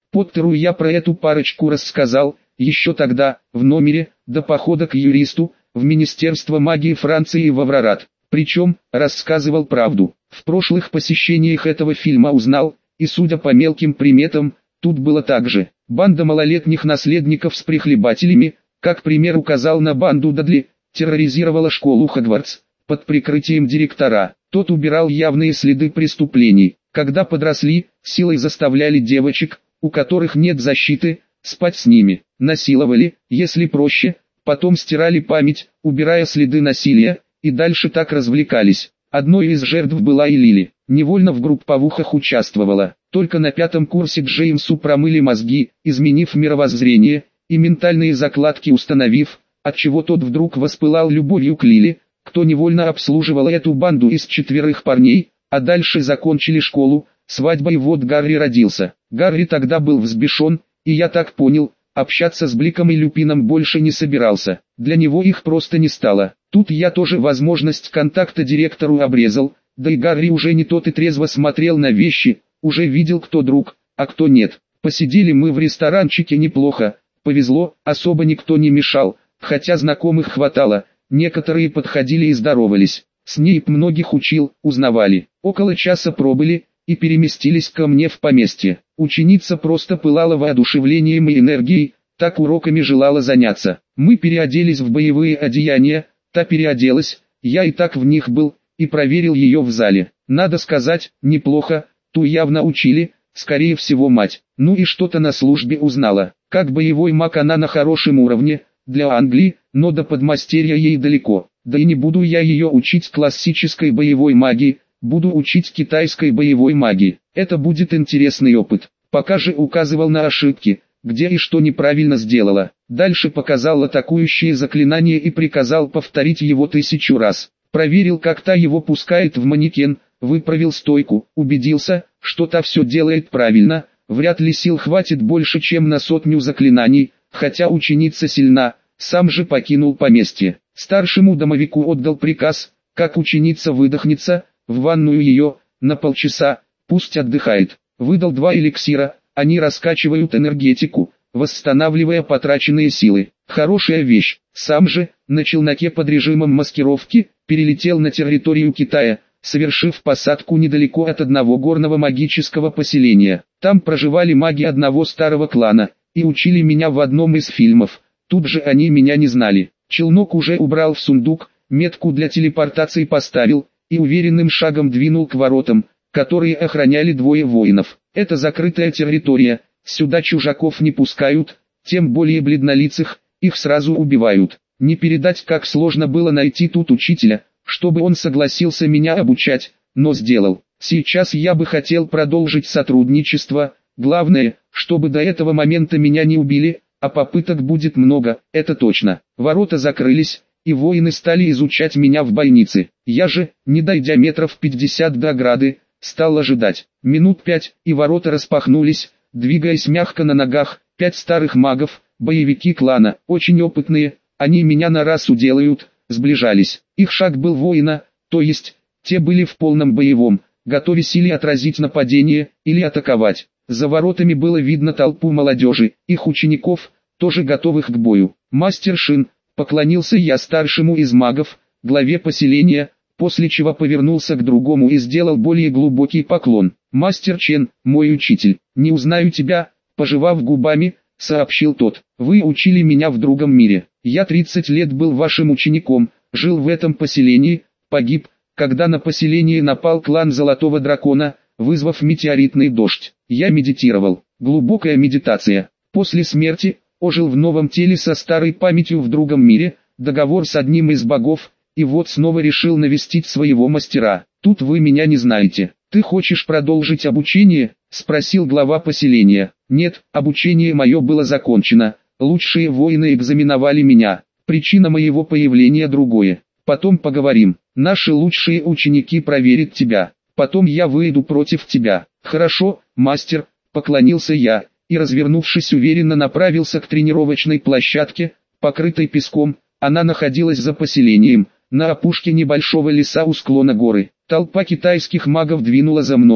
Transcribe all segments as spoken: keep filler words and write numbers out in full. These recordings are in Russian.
Поттеру я про эту парочку рассказал, еще тогда, в номере, до похода к юристу, в Министерство магии Франции в Аврорат. Причем, рассказывал правду. В прошлых посещениях этого фильма узнал, и судя по мелким приметам, тут было так же. Банда малолетних наследников с прихлебателями, как пример указал на банду Дадли, терроризировала школу Хогвартс, под прикрытием директора. Тот убирал явные следы преступлений. Когда подросли, силой заставляли девочек, у которых нет защиты, спать с ними. Насиловали, если проще, потом стирали память, убирая следы насилия, и дальше так развлекались. Одной из жертв была и Лили. Невольно в групповухах участвовала. Только на пятом курсе Джеймсу промыли мозги, изменив мировоззрение, и ментальные закладки установив, отчего тот вдруг воспылал любовью к Лили, кто невольно обслуживал эту банду из четверых парней, а дальше закончили школу, свадьба, и вот Гарри родился. Гарри тогда был взбешен, и я так понял, общаться с Бликом и Люпином больше не собирался. Для него их просто не стало. Тут я тоже возможность контакта директору обрезал, да и Гарри уже не тот и трезво смотрел на вещи, уже видел, кто друг, а кто нет. Посидели мы в ресторанчике неплохо, повезло, особо никто не мешал, хотя знакомых хватало, некоторые подходили и здоровались. Снейп многих учил, узнавали. Около часа пробыли, и переместились ко мне в поместье. Ученица просто пылала воодушевлением и энергией, так уроками желала заняться. Мы переоделись в боевые одеяния, та переоделась, я и так в них был, и проверил ее в зале. Надо сказать, неплохо, ту явно учили, скорее всего мать. Ну и что-то на службе узнала. Как боевой маг она на хорошем уровне, для Англии, но до подмастерья ей далеко. Да и не буду я ее учить классической боевой магии, буду учить китайской боевой магии. Это будет интересный опыт. Пока же указывал на ошибки, где и что неправильно сделала. Дальше показал атакующие заклинания и приказал повторить его тысячу раз. Проверил, как та его пускает в манекен, выправил стойку, убедился, что та все делает правильно. Вряд ли сил хватит больше, чем на сотню заклинаний, хотя ученица сильна, сам же покинул поместье. Старшему домовику отдал приказ, как ученица выдохнется, в ванную ее, на полчаса, пусть отдыхает. Выдал два эликсира, они раскачивают энергетику, восстанавливая потраченные силы. Хорошая вещь. Сам же, на челноке под режимом маскировки, перелетел на территорию Китая, совершив посадку недалеко от одного горного магического поселения. Там проживали маги одного старого клана, и учили меня в одном из фильмов. Тут же они меня не знали. Челнок уже убрал в сундук, метку для телепортации поставил, и уверенным шагом двинул к воротам, которые охраняли двое воинов. Это закрытая территория, сюда чужаков не пускают, тем более бледнолицых, их сразу убивают. Не передать, как сложно было найти тут учителя, чтобы он согласился меня обучать, но сделал. Сейчас я бы хотел продолжить сотрудничество, главное, чтобы до этого момента меня не убили, а попыток будет много, это точно. Ворота закрылись, и воины стали изучать меня в больнице. Я же, не дойдя метров пятьдесят до ограды, стал ожидать. Минут пять, и ворота распахнулись, двигаясь мягко на ногах, пять старых магов, боевики клана, очень опытные, они меня на раз уделают, сближались. Их шаг был воина, то есть, те были в полном боевом, готовясь или отразить нападение, или атаковать. За воротами было видно толпу молодежи, их учеников, тоже готовых к бою. Мастер Шин, поклонился я старшему из магов, главе поселения, после чего повернулся к другому и сделал более глубокий поклон. «Мастер Чен, мой учитель, не узнаю тебя», пожевав губами, сообщил тот. «Вы учили меня в другом мире. Я тридцать лет был вашим учеником, жил в этом поселении, погиб, когда на поселение напал клан Золотого Дракона, вызвав метеоритный дождь. Я медитировал. Глубокая медитация. После смерти, ожил в новом теле со старой памятью в другом мире, договор с одним из богов, и вот снова решил навестить своего мастера. Тут вы меня не знаете. Ты хочешь продолжить обучение?» — спросил глава поселения. «Нет, обучение мое было закончено. Лучшие воины экзаменовали меня. Причина моего появления другое. Потом поговорим. Наши лучшие ученики проверят тебя. Потом я выйду против тебя». «Хорошо, мастер», — поклонился я, и, развернувшись, уверенно направился к тренировочной площадке, покрытой песком. Она находилась за поселением, на опушке небольшого леса у склона горы. Толпа китайских магов двинула за мной.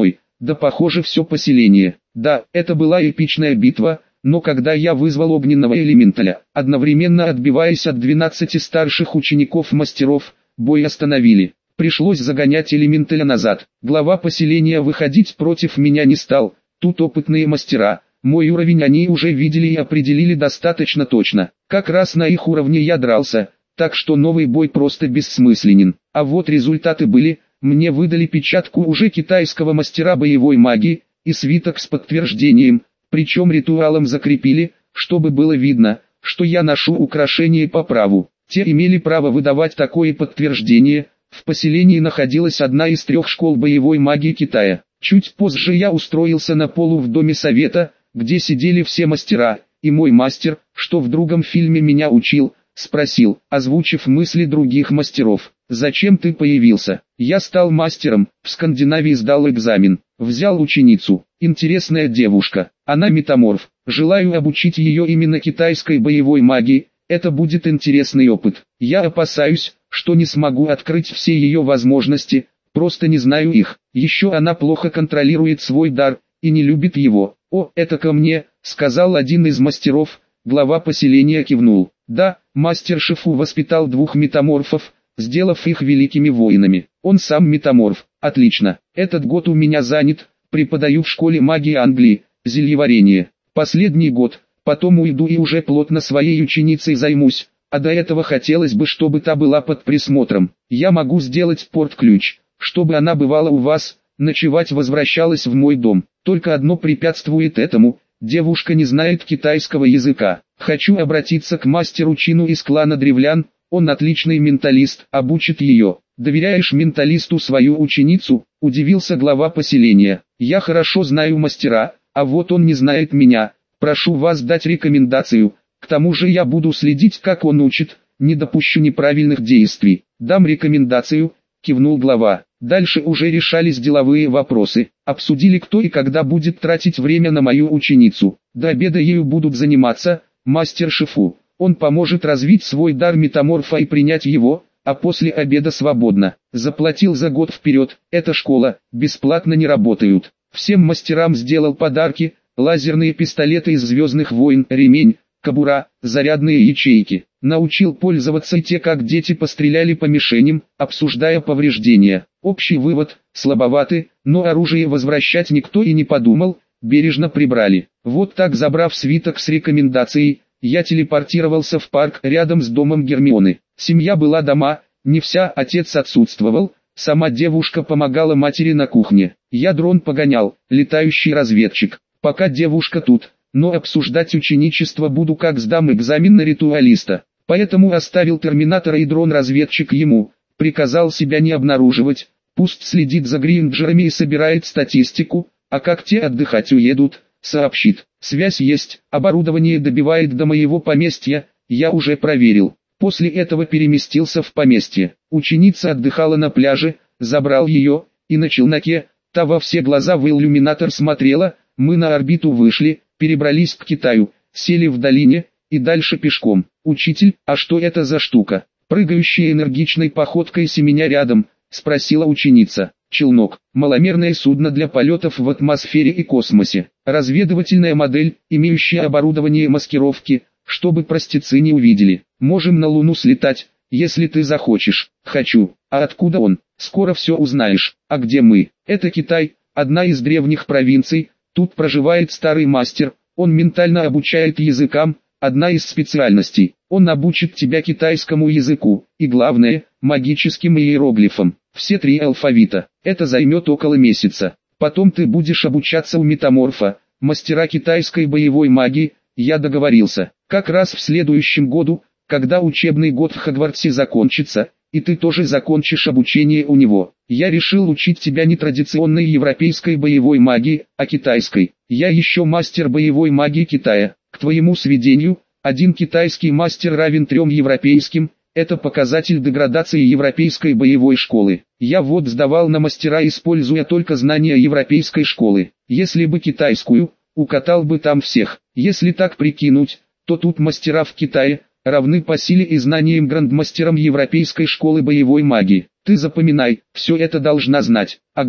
Да похоже все поселение. Да, это была эпичная битва, но когда я вызвал огненного элементаля, одновременно отбиваясь от двенадцати старших учеников-мастеров, бой остановили. Пришлось загонять элементаля назад. Глава поселения выходить против меня не стал. Тут опытные мастера. Мой уровень они уже видели и определили достаточно точно. Как раз на их уровне я дрался, так что новый бой просто бессмысленен. А вот результаты были. Мне выдали печатку уже китайского мастера боевой магии и свиток с подтверждением, причем ритуалом закрепили, чтобы было видно, что я ношу украшения по праву. Те имели право выдавать такое подтверждение. В поселении находилась одна из трех школ боевой магии Китая. Чуть позже я устроился на полу в доме совета, где сидели все мастера, и мой мастер, что в другом фильме меня учил, спросил, озвучив мысли других мастеров: «Зачем ты появился?» Я стал мастером, в Скандинавии сдал экзамен, взял ученицу, интересная девушка, она метаморф, желаю обучить ее именно китайской боевой магии, это будет интересный опыт. Я опасаюсь, что не смогу открыть все ее возможности, просто не знаю их. Еще она плохо контролирует свой дар и не любит его. «О, это ко мне», — сказал один из мастеров. Глава поселения кивнул. «Да, мастер Шифу воспитал двух метаморфов, сделав их великими воинами. Он сам метаморф. Отлично. Этот год у меня занят, преподаю в школе магии Англии, зельеварение. Последний год, потом уйду и уже плотно своей ученицей займусь, а до этого хотелось бы, чтобы та была под присмотром. Я могу сделать порт-ключ, чтобы она бывала у вас, ночевать возвращалась в мой дом. Только одно препятствует этому, девушка не знает китайского языка. Хочу обратиться к мастеру Чину из клана древлян, он отличный менталист, обучит ее». «Доверяешь менталисту свою ученицу?» – удивился глава поселения. «Я хорошо знаю мастера, а вот он не знает меня. Прошу вас дать рекомендацию, к тому же я буду следить, как он учит, не допущу неправильных действий». «Дам рекомендацию», – кивнул глава. Дальше уже решались деловые вопросы, обсудили, кто и когда будет тратить время на мою ученицу. До обеда ею будут заниматься мастер Шифу. Он поможет развить свой дар метаморфа и принять его, а после обеда свободно. Заплатил за год вперед, эта школа, бесплатно не работают. Всем мастерам сделал подарки, лазерные пистолеты из «Звездных войн», ремень, кобура, зарядные ячейки. Научил пользоваться и те, как дети постреляли по мишеням, обсуждая повреждения. Общий вывод: слабоваты, но оружие возвращать никто и не подумал, бережно прибрали. Вот так, забрав свиток с рекомендацией, я телепортировался в парк рядом с домом Гермионы. Семья была дома, не вся, отец отсутствовал, сама девушка помогала матери на кухне. Я дрон погонял, летающий разведчик. Пока девушка тут, но обсуждать ученичество буду, как сдам экзамен на ритуалиста. Поэтому оставил терминатора и дрон-разведчик ему, приказал себя не обнаруживать, пусть следит за гринджерами и собирает статистику, а как те отдыхать уедут, сообщит. Связь есть, оборудование добивает до моего поместья, я уже проверил. После этого переместился в поместье. Ученица отдыхала на пляже, забрал ее, и на челноке, та во все глаза в иллюминатор смотрела. Мы на орбиту вышли, перебрались к Китаю, сели в долине, и дальше пешком. «Учитель, а что это за штука?» Прыгающая энергичной походкой семеня рядом, спросила ученица. «Челнок, маломерное судно для полетов в атмосфере и космосе. Разведывательная модель, имеющая оборудование маскировки, чтобы простецы не увидели. Можем на Луну слетать, если ты захочешь». «Хочу. А откуда он?» «Скоро все узнаешь. А где мы?» «Это Китай, одна из древних провинций. Тут проживает старый мастер, он ментально обучает языкам, одна из специальностей. Он обучит тебя китайскому языку, и главное, магическим иероглифам. Все три алфавита. Это займет около месяца. Потом ты будешь обучаться у метаморфа, мастера китайской боевой магии». Я договорился. Как раз в следующем году, когда учебный год в Хогвартсе закончится, и ты тоже закончишь обучение у него. Я решил учить тебя не традиционной европейской боевой магии, а китайской. Я еще мастер боевой магии Китая. К твоему сведению, один китайский мастер равен трем европейским. Это показатель деградации европейской боевой школы. Я вот сдавал на мастера, используя только знания европейской школы. Если бы китайскую, укатал бы там всех. Если так прикинуть, то тут мастера в Китае равны по силе и знаниям грандмастерам европейской школы боевой магии. Ты запоминай, все это должна знать. Ага,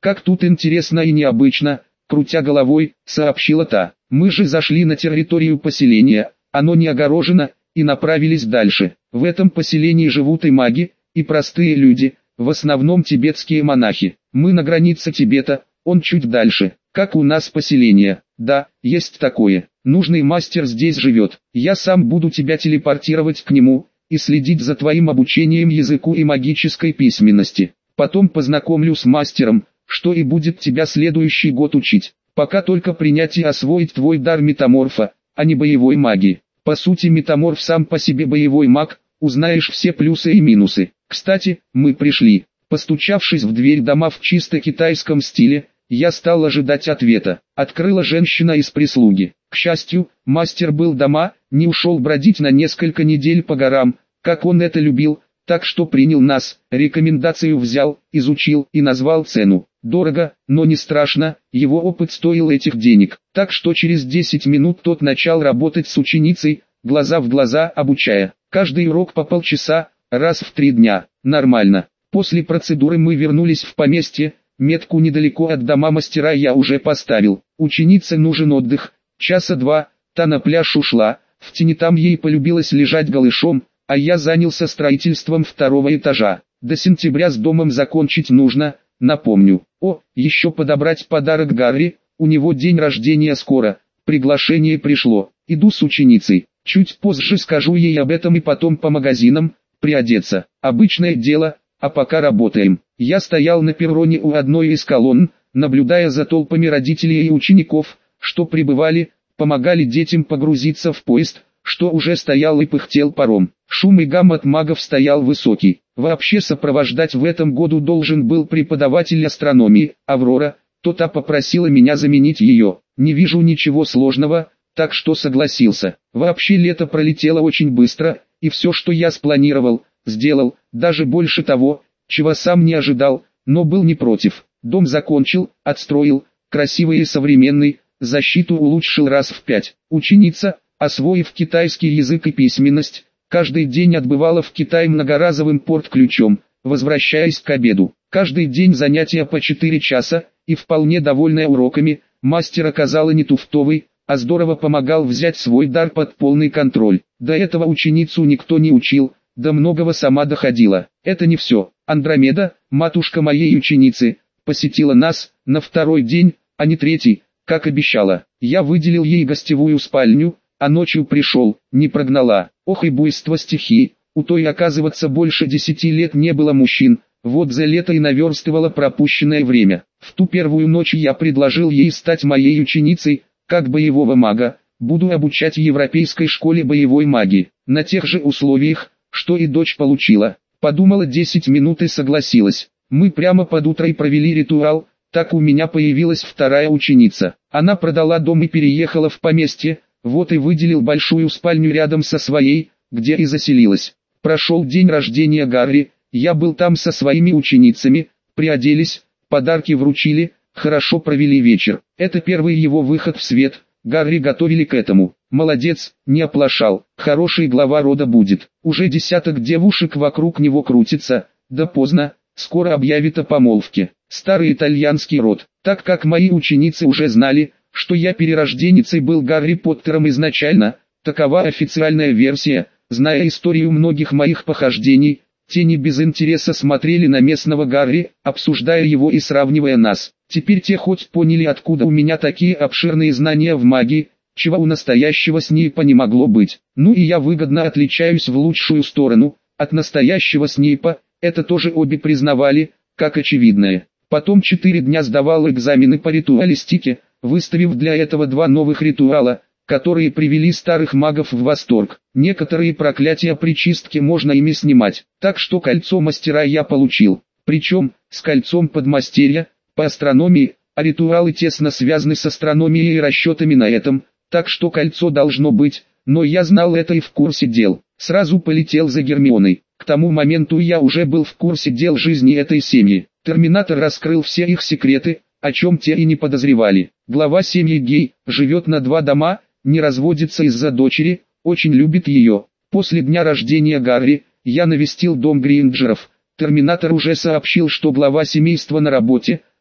Как тут интересно и необычно, крутя головой, сообщила та. Мы же зашли на территорию поселения, оно не огорожено, и направились дальше. В этом поселении живут и маги, и простые люди, в основном тибетские монахи. Мы на границе Тибета, он чуть дальше. Как у нас поселение? Да, есть такое. Нужный мастер здесь живет. Я сам буду тебя телепортировать к нему и следить за твоим обучением языку и магической письменности. Потом познакомлю с мастером, что и будет тебя следующий год учить. Пока только принять и освоить твой дар метаморфа, а не боевой магии. По сути, метаморф сам по себе боевой маг, узнаешь все плюсы и минусы. Кстати, мы пришли. Постучавшись в дверь дома в чисто китайском стиле, я стал ожидать ответа. Открыла женщина из прислуги. К счастью, мастер был дома, не ушел бродить на несколько недель по горам, как он это любил, так что принял нас, рекомендацию взял, изучил и назвал цену. Дорого, но не страшно, его опыт стоил этих денег. Так что через десять минут тот начал работать с ученицей, глаза в глаза обучая. Каждый урок по полчаса, раз в три дня. Нормально. После процедуры мы вернулись в поместье. Метку недалеко от дома мастера я уже поставил. Ученице нужен отдых. Часа два, та на пляж ушла, в тени там ей полюбилось лежать голышом, а я занялся строительством второго этажа. До сентября с домом закончить нужно, напомню. О, еще подобрать подарок Гарри, у него день рождения скоро, приглашение пришло. Иду с ученицей, чуть позже скажу ей об этом и потом по магазинам, приодеться. Обычное дело, а пока работаем. Я стоял на перроне у одной из колонн, наблюдая за толпами родителей и учеников, что прибывали, помогали детям погрузиться в поезд, что уже стоял и пыхтел паром. Шум и гам от магов стоял высокий. Вообще сопровождать в этом году должен был преподаватель астрономии, Аврора, то та попросила меня заменить ее. Не вижу ничего сложного, так что согласился. Вообще лето пролетело очень быстро, и все, что я спланировал, сделал, даже больше того, чего сам не ожидал, но был не против. Дом закончил, отстроил, красивый и современный, защиту улучшил раз в пять. Ученица, освоив китайский язык и письменность, каждый день отбывала в Китай многоразовым порт-ключом, возвращаясь к обеду. Каждый день занятия по четыре часа, и вполне довольная уроками, мастер оказала не туфтовый, а здорово помогал взять свой дар под полный контроль. До этого ученицу никто не учил, до многого сама доходила. Это не все. Андромеда, матушка моей ученицы, посетила нас на второй день, а не третий, как обещала. Я выделил ей гостевую спальню, а ночью пришел, не прогнала. Ох и буйство стихии, у той оказывается больше десяти лет не было мужчин, вот за лето и наверстывала пропущенное время. В ту первую ночь я предложил ей стать моей ученицей, как боевого мага, буду обучать в европейской школе боевой магии, на тех же условиях, что и дочь получила. Подумала десять минут и согласилась. Мы прямо под утро и провели ритуал, так у меня появилась вторая ученица. Она продала дом и переехала в поместье, вот и выделил большую спальню рядом со своей, где и заселилась. Прошел день рождения Гарри, я был там со своими ученицами, приоделись, подарки вручили, хорошо провели вечер. Это первый его выход в свет, Гарри готовили к этому. Молодец, не оплошал, хороший глава рода будет. Уже десяток девушек вокруг него крутится, да поздно, скоро объявит о помолвке. Старый итальянский род. Так как мои ученицы уже знали, что я перерожденницей был Гарри Поттером изначально, такова официальная версия, зная историю многих моих похождений, те не без интереса смотрели на местного Гарри, обсуждая его и сравнивая нас. Теперь те хоть поняли, откуда у меня такие обширные знания в магии, чего у настоящего Снейпа не могло быть. Ну и я выгодно отличаюсь в лучшую сторону от настоящего Снейпа, это тоже обе признавали, как очевидное. Потом четыре дня сдавал экзамены по ритуалистике, выставив для этого два новых ритуала, которые привели старых магов в восторг. Некоторые проклятия при чистке можно ими снимать, так что кольцо мастера я получил. Причем, с кольцом подмастерья, по астрономии, а ритуалы тесно связаны с астрономией и расчетами на этом, так что кольцо должно быть, но я знал это и в курсе дел. Сразу полетел за Гермионой. К тому моменту я уже был в курсе дел жизни этой семьи. Терминатор раскрыл все их секреты, о чем те и не подозревали. Глава семьи гей, живет на два дома, не разводится из-за дочери, очень любит ее. После дня рождения Гарри, я навестил дом Гринджеров. Терминатор уже сообщил, что глава семейства на работе,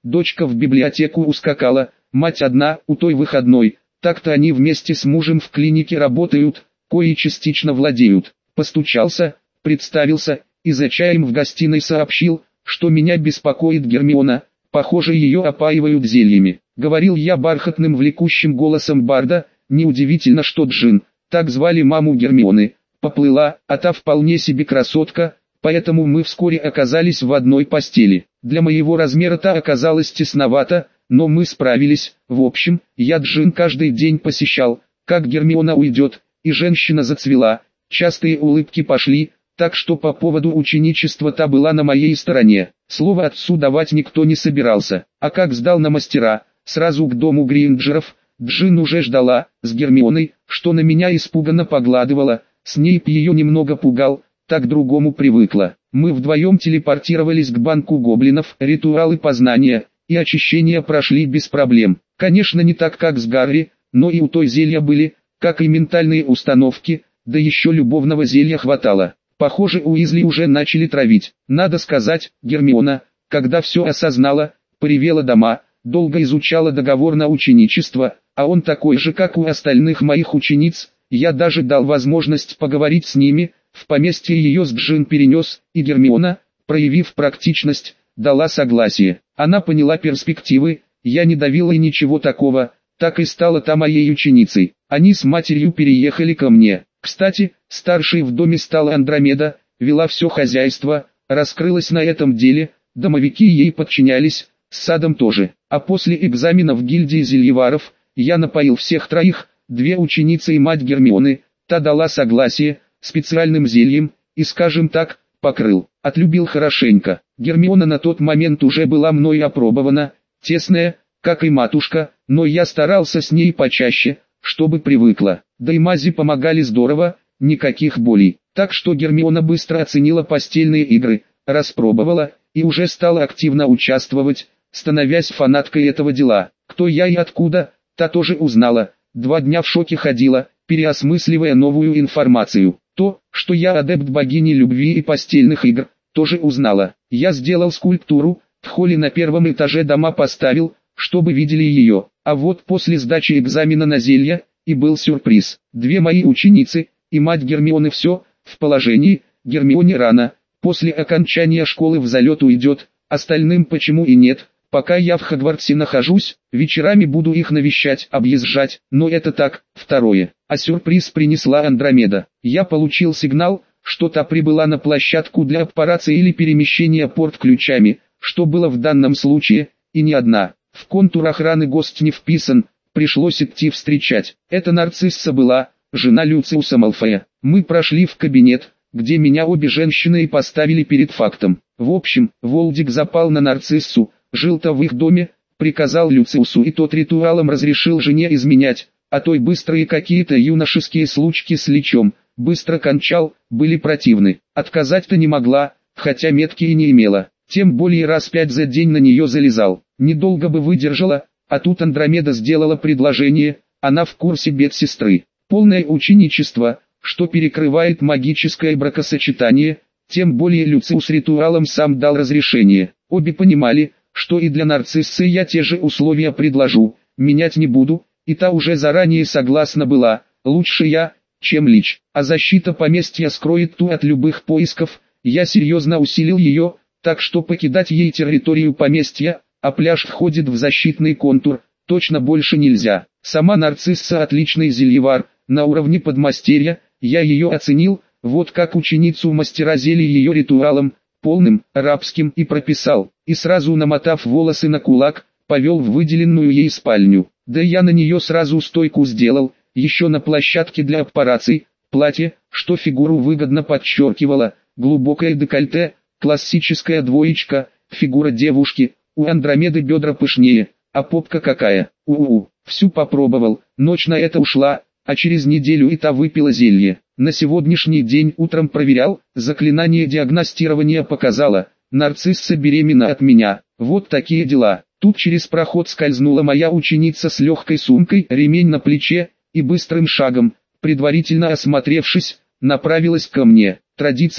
дочка в библиотеку ускакала, мать одна, у той выходной, так-то они вместе с мужем в клинике работают, кои частично владеют. Постучался, представился, и за чаем в гостиной сообщил, что меня беспокоит Гермиона, похоже ее опаивают зельями. Говорил я бархатным влекущим голосом барда, неудивительно, что Джин, так звали маму Гермионы, поплыла, а та вполне себе красотка, поэтому мы вскоре оказались в одной постели. Для моего размера та оказалась тесновата, но мы справились. В общем, я Джин каждый день посещал, как Гермиона уйдет, и женщина зацвела, частые улыбки пошли, так что по поводу ученичества та была на моей стороне. Слово отцу давать никто не собирался, а как сдал на мастера, сразу к дому Гринджеров, Джин уже ждала, с Гермионой, что на меня испуганно поглядывала, Снейп ее немного пугал, так к другому привыкла. Мы вдвоем телепортировались к банку гоблинов, ритуалы познания и очищения прошли без проблем. Конечно, не так как с Гарри, но и у той зелья были, как и ментальные установки, да еще любовного зелья хватало. Похоже, Уизли уже начали травить. Надо сказать, Гермиона, когда все осознала, поревела дома, долго изучала договор на ученичество, а он такой же, как у остальных моих учениц, я даже дал возможность поговорить с ними, в поместье ее с Джин перенес, и Гермиона, проявив практичность, дала согласие. Она поняла перспективы, я не давила и ничего такого, так и стала та моей ученицей. Они с матерью переехали ко мне. Кстати, старшей в доме стала Андромеда, вела все хозяйство, раскрылась на этом деле, домовики ей подчинялись, с садом тоже. А после экзамена в гильдии зельеваров, я напоил всех троих, две ученицы и мать Гермионы, та дала согласие, специальным зельем, и, скажем так, покрыл. Отлюбил хорошенько. Гермиона на тот момент уже была мной опробована, тесная, как и матушка, но я старался с ней почаще, чтобы привыкла. Да и мази помогали здорово, никаких болей. Так что Гермиона быстро оценила постельные игры, распробовала, и уже стала активно участвовать, становясь фанаткой этого дела. Кто я и откуда, та тоже узнала. Два дня в шоке ходила, переосмысливая новую информацию. То, что я адепт богини любви и постельных игр, тоже узнала. Я сделал скульптуру, в холле на первом этаже дома поставил, чтобы видели ее. А вот после сдачи экзамена на зелья, и был сюрприз. Две мои ученицы, и мать Гермионы все, в положении, Гермионе рано, после окончания школы в залет уйдет, остальным почему и нет. Пока я в Хогвартсе нахожусь, вечерами буду их навещать, объезжать, но это так, второе. А сюрприз принесла Андромеда. Я получил сигнал, что та прибыла на площадку для операции или перемещения порт-ключами, что было в данном случае, и не одна. В контур охраны гость не вписан, пришлось идти встречать. Это нарцисса была, жена Люциуса Малфоя. Мы прошли в кабинет, где меня обе женщины и поставили перед фактом. В общем, Волдик запал на нарциссу, жил-то в их доме, приказал Люциусу, и тот ритуалом разрешил жене изменять, а той быстрые какие-то юношеские случки с лечом, быстро кончал, были противны. Отказать-то не могла, хотя метки и не имела, тем более раз пять за день на нее залезал. Недолго бы выдержала, а тут Андромеда сделала предложение, она в курсе медсестры. Полное ученичество, что перекрывает магическое бракосочетание, тем более Люциус ритуалом сам дал разрешение. Обе понимали, что и для нарциссы я те же условия предложу, менять не буду, и та уже заранее согласна была, лучше я, чем Лич. А защита поместья скроет ту от любых поисков, я серьезно усилил ее, так что покидать ей территорию поместья, а пляж входит в защитный контур, точно больше нельзя. Сама нарцисса отличный зельевар, на уровне подмастерья, я ее оценил, вот как ученицу мастера зелий ее ритуалом, полным, рабским, и прописал, и сразу намотав волосы на кулак, повел в выделенную ей спальню. Да я на нее сразу стойку сделал, еще на площадке для операций, платье, что фигуру выгодно подчеркивало, глубокое декольте, классическая двоечка, фигура девушки, у Андромеды бедра пышнее, а попка какая, у-у-у, всю попробовал, ночь на это ушла, а через неделю и та выпила зелье. На сегодняшний день утром проверял, заклинание диагностирования показало, нарцисса беременна от меня, вот такие дела. Тут через проход скользнула моя ученица с легкой сумкой, ремень на плече, и быстрым шагом, предварительно осмотревшись, направилась ко мне. Традиция,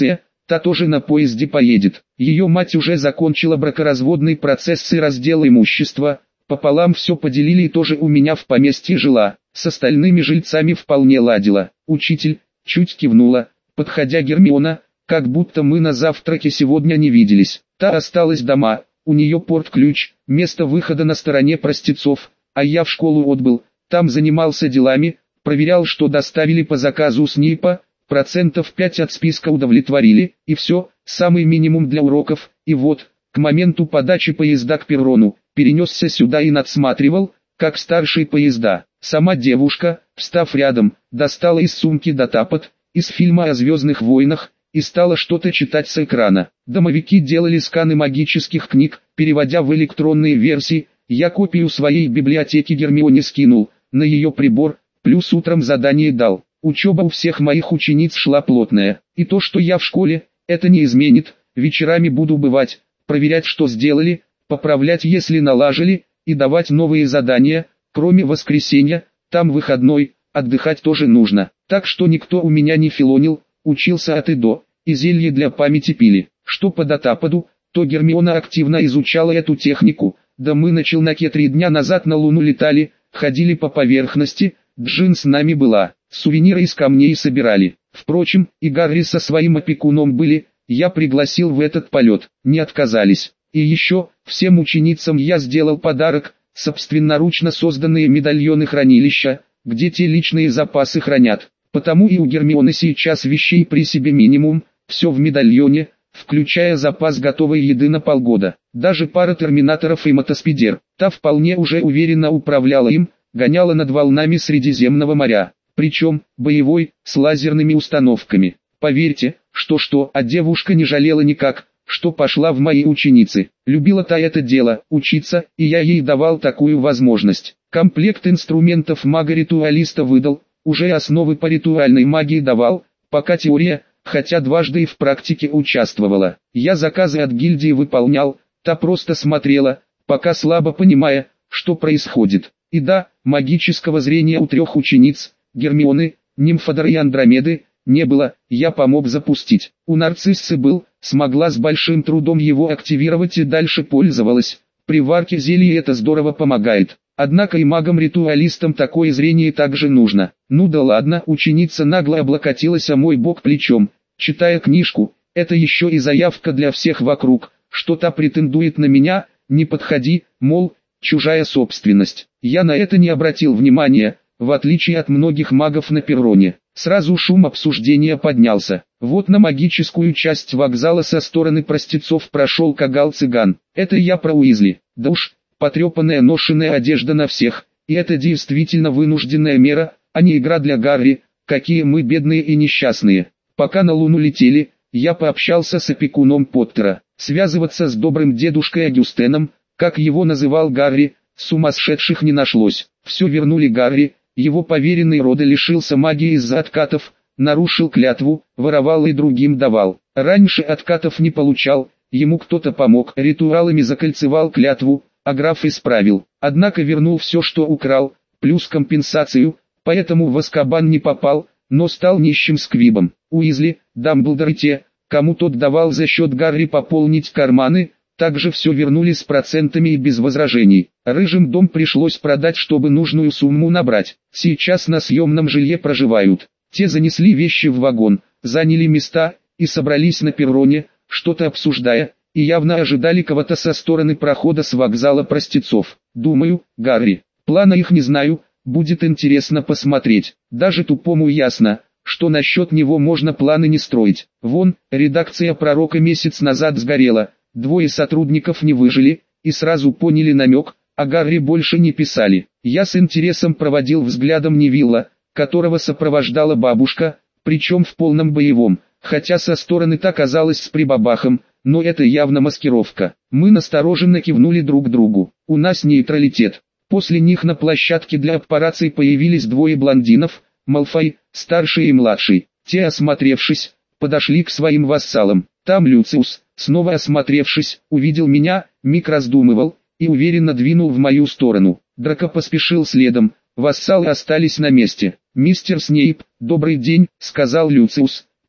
та тоже на поезде поедет. Ее мать уже закончила бракоразводный процесс и раздел имущества, пополам все поделили и тоже у меня в поместье жила, с остальными жильцами вполне ладила. Учитель, чуть кивнула, подходя Гермиона, как будто мы на завтраке сегодня не виделись. Та осталась дома, у нее порт-ключ, место выхода на стороне простецов, а я в школу отбыл, там занимался делами, проверял, что доставили по заказу СНИПа, процентов пять от списка удовлетворили, и все, самый минимум для уроков, и вот, к моменту подачи поезда к перрону, перенесся сюда и надсматривал, как старшие поезда. Сама девушка, встав рядом, достала из сумки датапад, из фильма о Звездных войнах, и стала что-то читать с экрана. Домовики делали сканы магических книг, переводя в электронные версии, я копию своей библиотеки Гермионе скинул, на ее прибор, плюс утром задание дал. Учеба у всех моих учениц шла плотная, и то, что я в школе, это не изменит, вечерами буду бывать, проверять, что сделали, поправлять, если налажали, и давать новые задания, кроме воскресенья, там выходной, отдыхать тоже нужно. Так что никто у меня не филонил, учился от и до, и зелье для памяти пили. Что по датападу, то Гермиона активно изучала эту технику, да мы на челноке три дня назад на Луну летали, ходили по поверхности, Джин с нами была, сувениры из камней собирали. Впрочем, и Гарри со своим опекуном были, я пригласил в этот полет, не отказались. И еще, всем ученицам я сделал подарок, собственноручно созданные медальоны хранилища, где те личные запасы хранят. Потому и у Гермионы сейчас вещей при себе минимум, все в медальоне, включая запас готовой еды на полгода. Даже пара терминаторов и мотоспидер. Та вполне уже уверенно управляла им, гоняла над волнами Средиземного моря. Причем, боевой, с лазерными установками. Поверьте, что-что, а девушка не жалела никак, что пошла в мои ученицы. Любила та это дело, учиться, и я ей давал такую возможность. Комплект инструментов мага-ритуалиста выдал, уже основы по ритуальной магии давал, пока теория, хотя дважды и в практике участвовала. Я заказы от гильдии выполнял, та просто смотрела, пока слабо понимая, что происходит. И да, магического зрения у трех учениц, Гермионы, Нимфодора и Андромеды, не было, я помог запустить. У Нарциссы был, смогла с большим трудом его активировать и дальше пользовалась. При варке зелья это здорово помогает. Однако и магам-ритуалистам такое зрение также нужно. Ну да ладно, ученица нагло облокотилась о мой бок плечом, читая книжку. Это еще и заявка для всех вокруг, что та претендует на меня, не подходи, мол, чужая собственность. Я на это не обратил внимания, в отличие от многих магов на перроне. Сразу шум обсуждения поднялся. Вот на магическую часть вокзала со стороны простецов прошел Кагал-цыган. Это я про Уизли. Да уж, потрепанная ношеная одежда на всех. И это действительно вынужденная мера, а не игра для Гарри, какие мы бедные и несчастные. Пока на Луну летели, я пообщался с опекуном Поттера. Связываться с добрым дедушкой Агюстеном, как его называл Гарри, сумасшедших не нашлось. Все вернули Гарри. Его поверенный рода лишился магии из-за откатов, нарушил клятву, воровал и другим давал. Раньше откатов не получал, ему кто-то помог, ритуалами закольцевал клятву, а граф исправил. Однако вернул все, что украл, плюс компенсацию, поэтому в Азкабан не попал, но стал нищим сквибом. Уизли, Дамблдор и те, кому тот давал за счет Гарри пополнить карманы, также все вернули с процентами и без возражений. Рыжим дом пришлось продать, чтобы нужную сумму набрать. Сейчас на съемном жилье проживают. Те занесли вещи в вагон, заняли места и собрались на перроне, что-то обсуждая, и явно ожидали кого-то со стороны прохода с вокзала простецов. Думаю, Гарри. Плана их не знаю, будет интересно посмотреть. Даже тупому ясно, что насчет него можно планы не строить. Вон, редакция Пророка месяц назад сгорела. Двое сотрудников не выжили, и сразу поняли намек, а Гарри больше не писали. Я с интересом проводил взглядом Невилла, которого сопровождала бабушка, причем в полном боевом, хотя со стороны так казалось с прибабахом, но это явно маскировка. Мы настороженно кивнули друг другу. У нас нейтралитет. После них на площадке для операций появились двое блондинов, Малфой, старший и младший. Те, осмотревшись, подошли к своим вассалам. Там Люциус, снова осмотревшись, увидел меня, миг раздумывал, и уверенно двинул в мою сторону. Драко поспешил следом, вассалы остались на месте. «Мистер Снейп, добрый день», — сказал Люциус,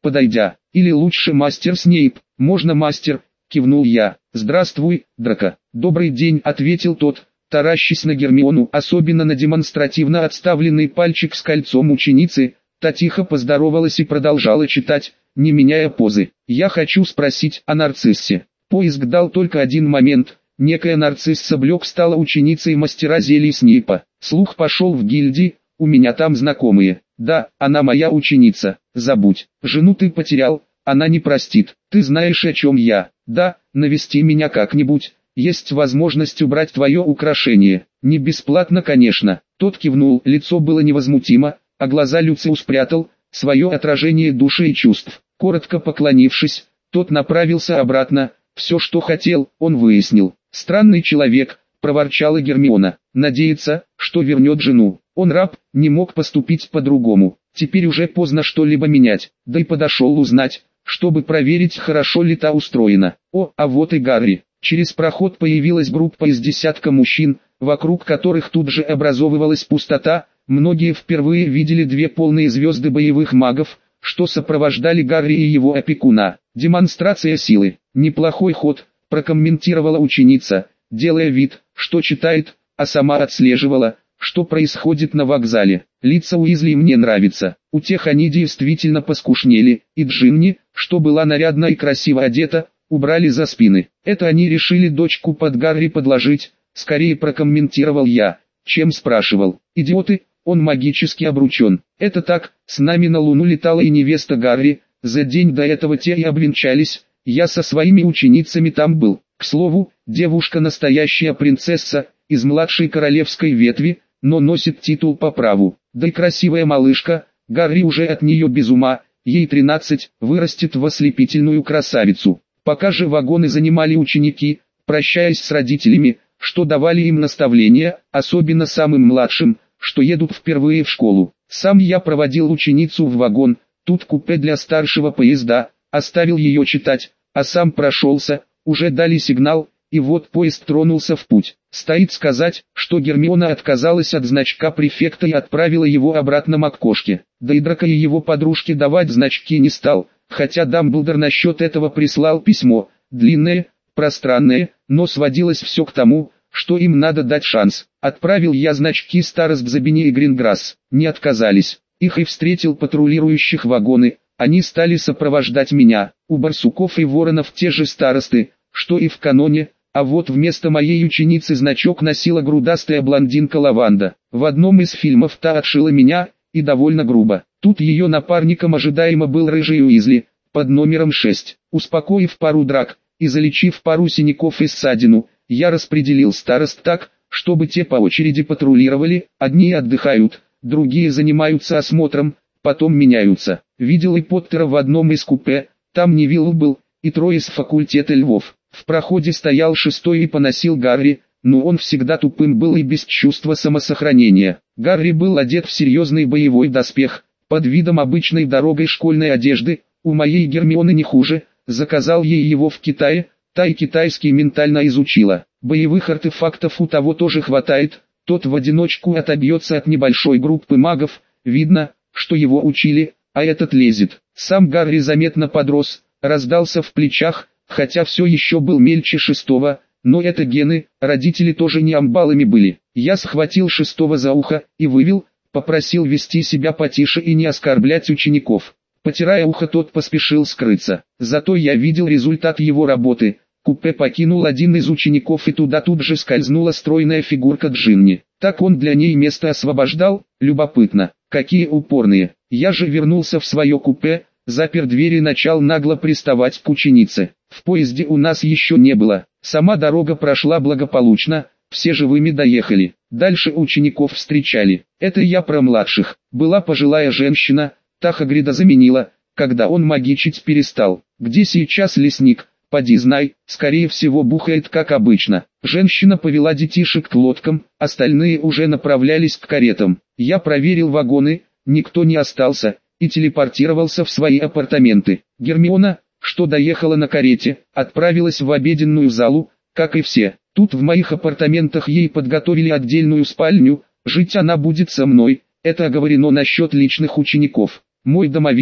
подойдя. Или лучше мастер Снейп. Можно мастер, кивнул я. Здравствуй, Драко. Добрый день, ответил тот, таращась на Гермиону, особенно на демонстративно отставленный пальчик с кольцом ученицы. Та тихо поздоровалась и продолжала читать, не меняя позы. Я хочу спросить о нарциссе. Поиск дал только один момент. Некая нарцисса Блёк стала ученицей мастера зелий Снейпа. Слух пошел в гильдии, у меня там знакомые. Да, она моя ученица. Забудь. Жену ты потерял, она не простит. Ты знаешь, о чем я. Да, навести меня как-нибудь. Есть возможность убрать твое украшение. Не бесплатно, конечно. Тот кивнул, лицо было невозмутимо, а глаза Люциус спрятал, свое отражение души и чувств. Коротко поклонившись, тот направился обратно. Все, что хотел, он выяснил. «Странный человек», — проворчала Гермиона. «Надеется, что вернет жену. Он раб, не мог поступить по-другому. Теперь уже поздно что-либо менять». Да и подошел узнать, чтобы проверить, хорошо ли та устроена. О, а вот и Гарри. Через проход появилась группа из десятка мужчин, вокруг которых тут же образовывалась пустота. Многие впервые видели две полные звезды боевых магов, что сопровождали Гарри и его опекуна. «Демонстрация силы. Неплохой ход», — прокомментировала ученица, делая вид, что читает, а сама отслеживала, что происходит на вокзале. Лица Уизли мне нравятся. У тех они действительно поскушнели, и Джинни, что была нарядно и красиво одета, убрали за спины. Это они решили дочку под Гарри подложить, скорее прокомментировал я, чем спрашивал. Идиоты, он магически обручен. Это так, с нами на Луну летала и невеста Гарри, за день до этого те и обвенчались, я со своими ученицами там был. К слову, девушка настоящая принцесса, из младшей королевской ветви, но носит титул по праву. Да и красивая малышка, Гарри уже от нее без ума, ей тринадцать, вырастет в ослепительную красавицу. Пока же вагоны занимали ученики, прощаясь с родителями, что давали им наставления, особенно самым младшим, что едут впервые в школу. Сам я проводил ученицу в вагон, тут купе для старшего поезда, оставил ее читать, а сам прошелся, уже дали сигнал, и вот поезд тронулся в путь. Стоит сказать, что Гермиона отказалась от значка префекта и отправила его обратно МакКошке. Да и Драко и его подружке давать значки не стал, хотя Дамблдор насчет этого прислал письмо, длинное, пространное, но сводилось все к тому, что им надо дать шанс. Отправил я значки старост Забини и Гринграсс, не отказались. Их и встретил патрулирующих вагоны, они стали сопровождать меня. У Барсуков и Воронов те же старосты, что и в каноне, а вот вместо моей ученицы значок носила грудастая блондинка Лаванда. В одном из фильмов та отшила меня, и довольно грубо. Тут ее напарником ожидаемо был рыжий Уизли, под номером шесть. Успокоив пару драк, и залечив пару синяков и ссадину, я распределил старост так, чтобы те по очереди патрулировали, одни отдыхают, другие занимаются осмотром, потом меняются. Видел и Поттера в одном из купе, там Невилл был, и трое с факультета львов. В проходе стоял шестой и поносил Гарри, но он всегда тупым был и без чувства самосохранения. Гарри был одет в серьезный боевой доспех, под видом обычной дорогой школьной одежды, у моей Гермионы не хуже, заказал ей его в Китае, та и китайский ментально изучила. Боевых артефактов у того тоже хватает, тот в одиночку отобьется от небольшой группы магов, видно, что его учили, а этот лезет. Сам Гарри заметно подрос, раздался в плечах, хотя все еще был мельче шестого, но это гены, родители тоже не амбалами были. Я схватил шестого за ухо и вывел, попросил вести себя потише и не оскорблять учеников. Потирая ухо, тот поспешил скрыться. Зато я видел результат его работы. Купе покинул один из учеников и туда тут же скользнула стройная фигурка Джинни. Так он для ней место освобождал, любопытно, какие упорные. Я же вернулся в свое купе, запер дверь и начал нагло приставать к ученице. В поезде у нас еще не было, сама дорога прошла благополучно, все живыми доехали. Дальше учеников встречали. Это я про младших. Была пожилая женщина, та Хагрида заменила, когда он магичить перестал. Где сейчас лесник? Поди знай, скорее всего бухает как обычно. Женщина повела детишек к лодкам, остальные уже направлялись к каретам. Я проверил вагоны, никто не остался, и телепортировался в свои апартаменты. Гермиона, что доехала на карете, отправилась в обеденную залу, как и все. Тут в моих апартаментах ей подготовили отдельную спальню, жить она будет со мной, это оговорено насчет личных учеников. Мой домовик,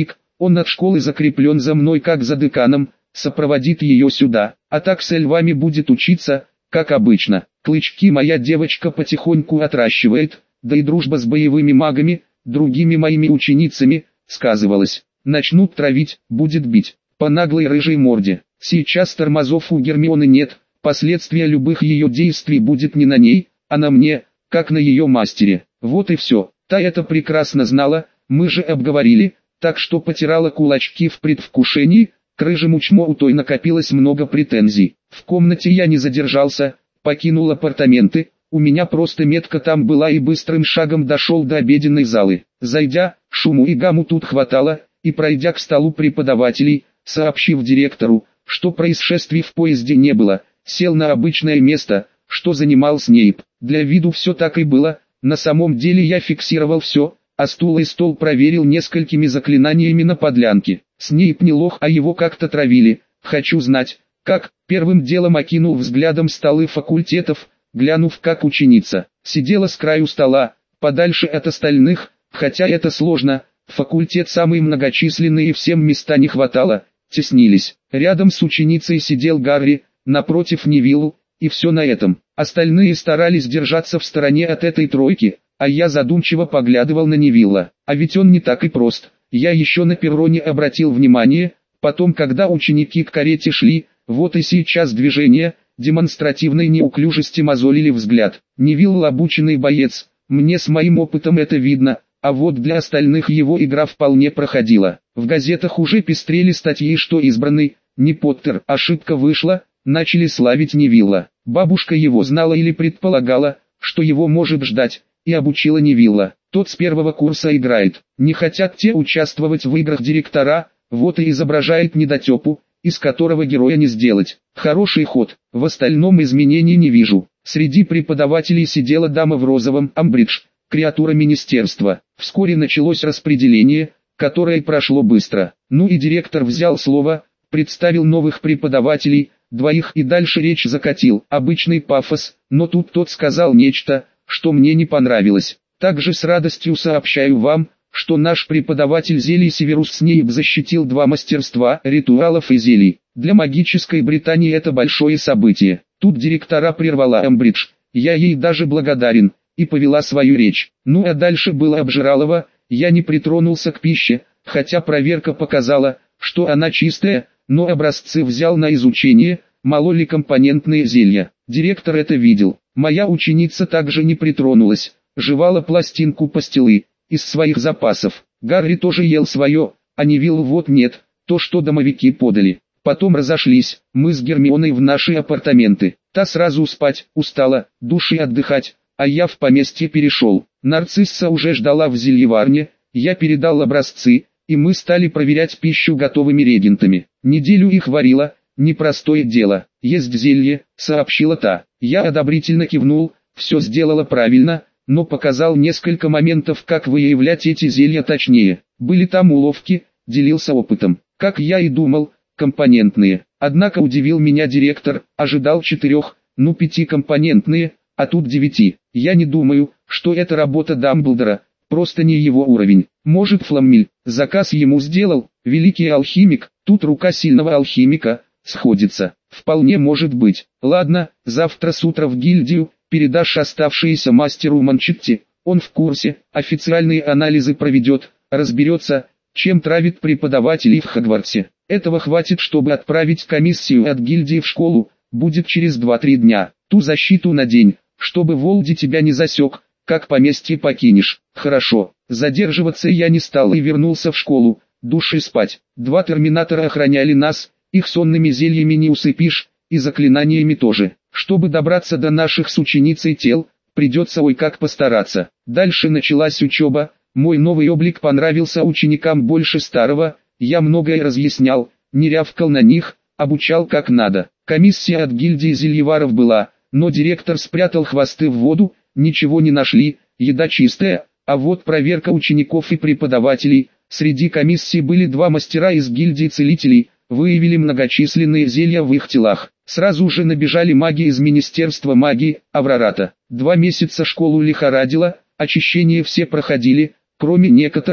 Он от школы закреплен за мной как за деканом, сопроводит ее сюда, а так с львами будет учиться, как обычно. Клычки моя девочка потихоньку отращивает, да и дружба с боевыми магами, другими моими ученицами, сказывалась. Начнут травить, будет бить, по наглой рыжей морде. Сейчас тормозов у Гермионы нет, последствия любых ее действий будет не на ней, а на мне, как на ее мастере. Вот и все. Та это прекрасно знала, мы же обговорили, так что потирала кулачки в предвкушении. К рыжему чмо у той накопилось много претензий. В комнате я не задержался, покинул апартаменты, у меня просто метка там была и быстрым шагом дошел до обеденной залы. Зайдя, шуму и гамму тут хватало, и пройдя к столу преподавателей, сообщив директору, что происшествий в поезде не было, сел на обычное место, что занимал Снейп. Для виду все так и было, на самом деле я фиксировал все, а стул и стол проверил несколькими заклинаниями на подлянке. Снейп не лох, а его как-то травили, хочу знать, как. Первым делом окинул взглядом столы факультетов, глянув, как ученица сидела с краю стола, подальше от остальных, хотя это сложно, факультет самый многочисленный и всем места не хватало, теснились. Рядом с ученицей сидел Гарри, напротив Невиллу, и все на этом. Остальные старались держаться в стороне от этой тройки, а я задумчиво поглядывал на Невилла. А ведь он не так и прост. Я еще на перроне обратил внимание, потом когда ученики к карете шли, вот и сейчас движения, демонстративной неуклюжести мозолили взгляд. Невилл обученный боец, мне с моим опытом это видно, а вот для остальных его игра вполне проходила. В газетах уже пестрели статьи, что избранный, не Поттер, ошибка вышла, начали славить Невилла. Бабушка его знала или предполагала, что его может ждать, и обучила Невилла. Тот с первого курса играет. Не хотят те участвовать в играх директора, вот и изображает недотепу, из которого героя не сделать. Хороший ход, в остальном изменений не вижу. Среди преподавателей сидела дама в розовом, Амбридж, креатура министерства. Вскоре началось распределение, которое прошло быстро. Ну и директор взял слово, представил новых преподавателей, двоих и дальше речь закатил. Обычный пафос, но тут тот сказал нечто, что мне не понравилось. Также с радостью сообщаю вам, что наш преподаватель зелий Северус Снейп защитил два мастерства ритуалов и зелий. Для магической Британии это большое событие. Тут директора прервала Амбридж, я ей даже благодарен, и повела свою речь. Ну а дальше было обжиралово, я не притронулся к пище, хотя проверка показала, что она чистая, но образцы взял на изучение, мололи компонентные зелья. Директор это видел. Моя ученица также не притронулась, жевала пластинку пастилы из своих запасов. Гарри тоже ел свое, а Невилл вот нет, то что домовики подали. Потом разошлись, мы с Гермионой в наши апартаменты. Та сразу спать, устала, души отдыхать, а я в поместье перешел. Нарцисса уже ждала в зельеварне, я передал образцы, и мы стали проверять пищу готовыми регентами. Неделю их варила, непростое дело. Есть зелье, сообщила та. Я одобрительно кивнул, все сделала правильно, но показал несколько моментов, как выявлять эти зелья точнее. Были там уловки, делился опытом. Как я и думал, компонентные. Однако удивил меня директор, ожидал четырех, ну пятикомпонентные, а тут девяти. Я не думаю, что это работа Дамблдора, просто не его уровень. Может Фламмель, заказ ему сделал, великий алхимик, тут рука сильного алхимика, сходится. Вполне может быть. Ладно, завтра с утра в гильдию, передашь оставшиеся мастеру Манчетти, он в курсе, официальные анализы проведет, разберется, чем травит преподавателей в Хогвартсе. Этого хватит, чтобы отправить комиссию от гильдии в школу, будет через два-три дня. Ту защиту надень, чтобы Волди тебя не засек, как поместье покинешь. Хорошо, задерживаться я не стал и вернулся в школу, души спать. Два терминатора охраняли нас, их сонными зельями не усыпишь, и заклинаниями тоже. Чтобы добраться до наших с ученицей тел, придется ой как постараться. Дальше началась учеба, мой новый облик понравился ученикам больше старого, я многое разъяснял, не рявкал на них, обучал как надо. Комиссия от гильдии зельеваров была, но директор спрятал хвосты в воду, ничего не нашли, еда чистая, а вот проверка учеников и преподавателей. Среди комиссии были два мастера из гильдии целителей, выявили многочисленные зелья в их телах. Сразу же набежали маги из Министерства магии, Аврората. Два месяца школу лихорадило, очищение все проходили, кроме некоторых,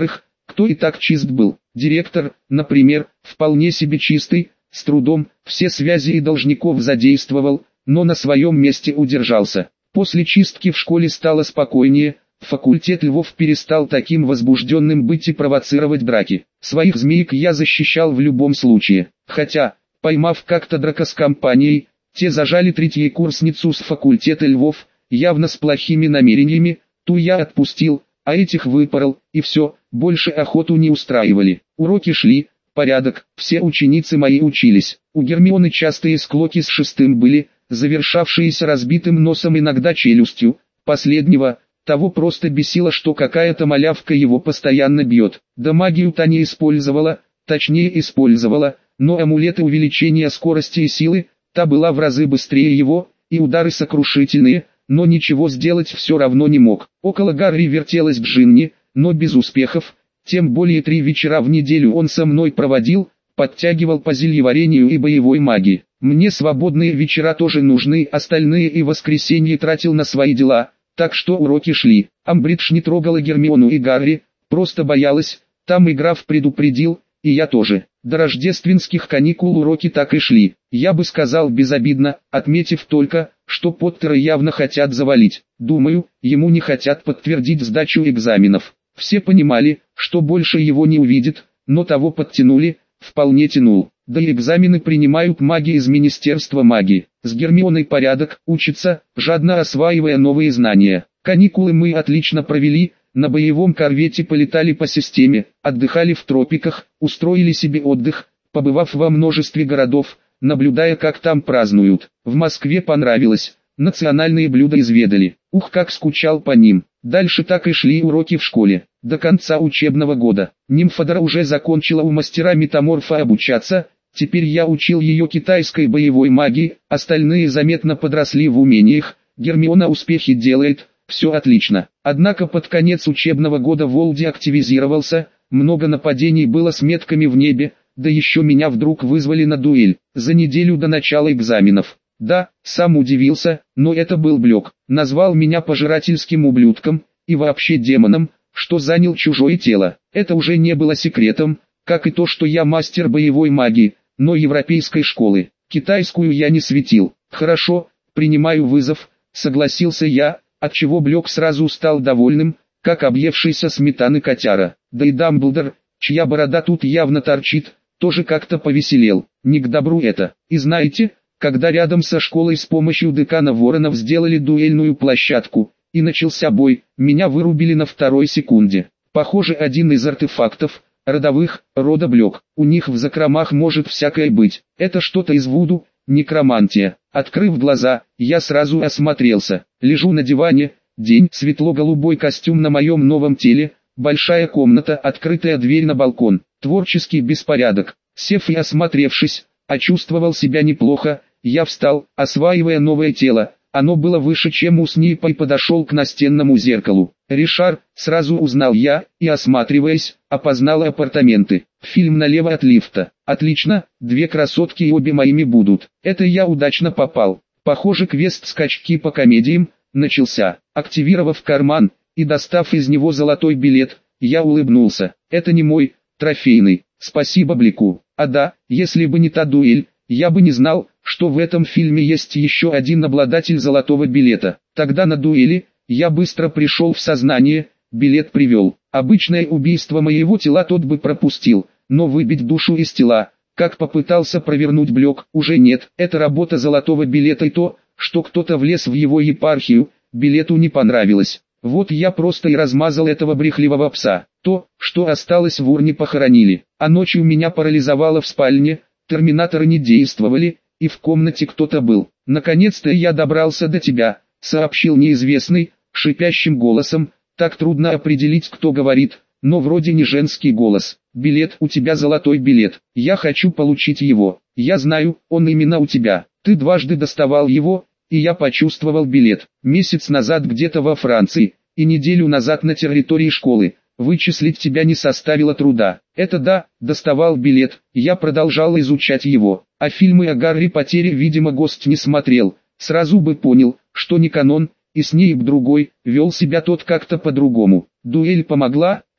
кто и так чист был. Директор, например, вполне себе чистый, с трудом, все связи и должников задействовал, но на своем месте удержался. После чистки в школе стало спокойнее, факультет Львов перестал таким возбужденным быть и провоцировать драки. Своих змеек я защищал в любом случае, хотя, поймав как-то драка с компанией, те зажали третьекурсницу с факультета Львов, явно с плохими намерениями, ту я отпустил, а этих выпорол, и все, больше охоту не устраивали. Уроки шли, порядок, все ученицы мои учились. У Гермионы частые склоки с шестым были, завершавшиеся разбитым носом, иногда челюстью. Последнего, того просто бесило, что какая-то малявка его постоянно бьет. Да магию-то не использовала, точнее использовала, но амулеты увеличения скорости и силы, та была в разы быстрее его, и удары сокрушительные, но ничего сделать все равно не мог. Около Гарри вертелась Джинни, но без успехов, тем более три вечера в неделю он со мной проводил, подтягивал по зельеварению и боевой магии. Мне свободные вечера тоже нужны, остальные и воскресенье тратил на свои дела, так что уроки шли. Амбридж не трогала Гермиону и Гарри, просто боялась, там и граф предупредил, и я тоже. До рождественских каникул уроки так и шли. Я бы сказал безобидно, отметив только, что Поттера явно хотят завалить. Думаю, ему не хотят подтвердить сдачу экзаменов. Все понимали, что больше его не увидят, но того подтянули, вполне тянул. Да и экзамены принимают маги из Министерства магии. С Гермионой порядок, учится, жадно осваивая новые знания. Каникулы мы отлично провели. На боевом корвете полетали по системе, отдыхали в тропиках, устроили себе отдых, побывав во множестве городов, наблюдая, как там празднуют. В Москве понравилось, национальные блюда изведали. Ух, как скучал по ним. Дальше так и шли уроки в школе. До конца учебного года. Нимфодора уже закончила у мастера метаморфа обучаться, теперь я учил ее китайской боевой магии, остальные заметно подросли в умениях, Гермиона успехи делает. Все отлично. Однако под конец учебного года Волди активизировался, много нападений было с метками в небе, да еще меня вдруг вызвали на дуэль, за неделю до начала экзаменов. Да, сам удивился, но это был Блек. Назвал меня пожирательским ублюдком, и вообще демоном, что занял чужое тело. Это уже не было секретом, как и то, что я мастер боевой магии, но европейской школы. Китайскую я не светил. Хорошо, принимаю вызов, согласился я. Отчего Блек сразу стал довольным, как объевшийся сметаны котяра. Да и Дамблдор, чья борода тут явно торчит, тоже как-то повеселел. Не к добру это. И знаете, когда рядом со школой с помощью декана Воронов сделали дуэльную площадку, и начался бой, меня вырубили на второй секунде. Похоже, один из артефактов, родовых, рода Блек. У них в закромах может всякое быть. Это что-то из вуду, некромантия. Открыв глаза, я сразу осмотрелся. Лежу на диване, день, светло-голубой костюм на моем новом теле, большая комната, открытая дверь на балкон, творческий беспорядок. Сев и осмотревшись, почувствовал себя неплохо, я встал, осваивая новое тело. Оно было выше, чем у Снейпа, и подошел к настенному зеркалу. «Ришар», сразу узнал я, и, осматриваясь, опознал апартаменты. Фильм налево от лифта. Отлично, две красотки и обе моими будут. Это я удачно попал. Похоже, квест «Скачки по комедиям» начался. Активировав карман и достав из него золотой билет, я улыбнулся. Это не мой, трофейный. Спасибо Блеку. А да, если бы не та дуэль, я бы не знал, что в этом фильме есть еще один обладатель золотого билета. Тогда на дуэли я быстро пришел в сознание, билет привел. Обычное убийство моего тела тот бы пропустил, но выбить душу из тела, как попытался провернуть Блек, уже нет. Это работа золотого билета, и то, что кто-то влез в его епархию, билету не понравилось. Вот я просто и размазал этого брехливого пса. То, что осталось в урне, похоронили. А ночью меня парализовало в спальне, терминаторы не действовали, и в комнате кто-то был. «Наконец-то я добрался до тебя», — сообщил неизвестный, шипящим голосом. Так трудно определить, кто говорит, но вроде не женский голос. «Билет, у тебя золотой билет. Я хочу получить его. Я знаю, он именно у тебя. Ты дважды доставал его, и я почувствовал билет. Месяц назад где-то во Франции, и неделю назад на территории школы. Вычислить тебя не составило труда. Это да, доставал билет, я продолжал изучать его. А фильмы о Гарри Поттере, видимо, гость не смотрел. Сразу бы понял, что не канон, и Снейп другой, вел себя тот как-то по-другому. Дуэль помогла,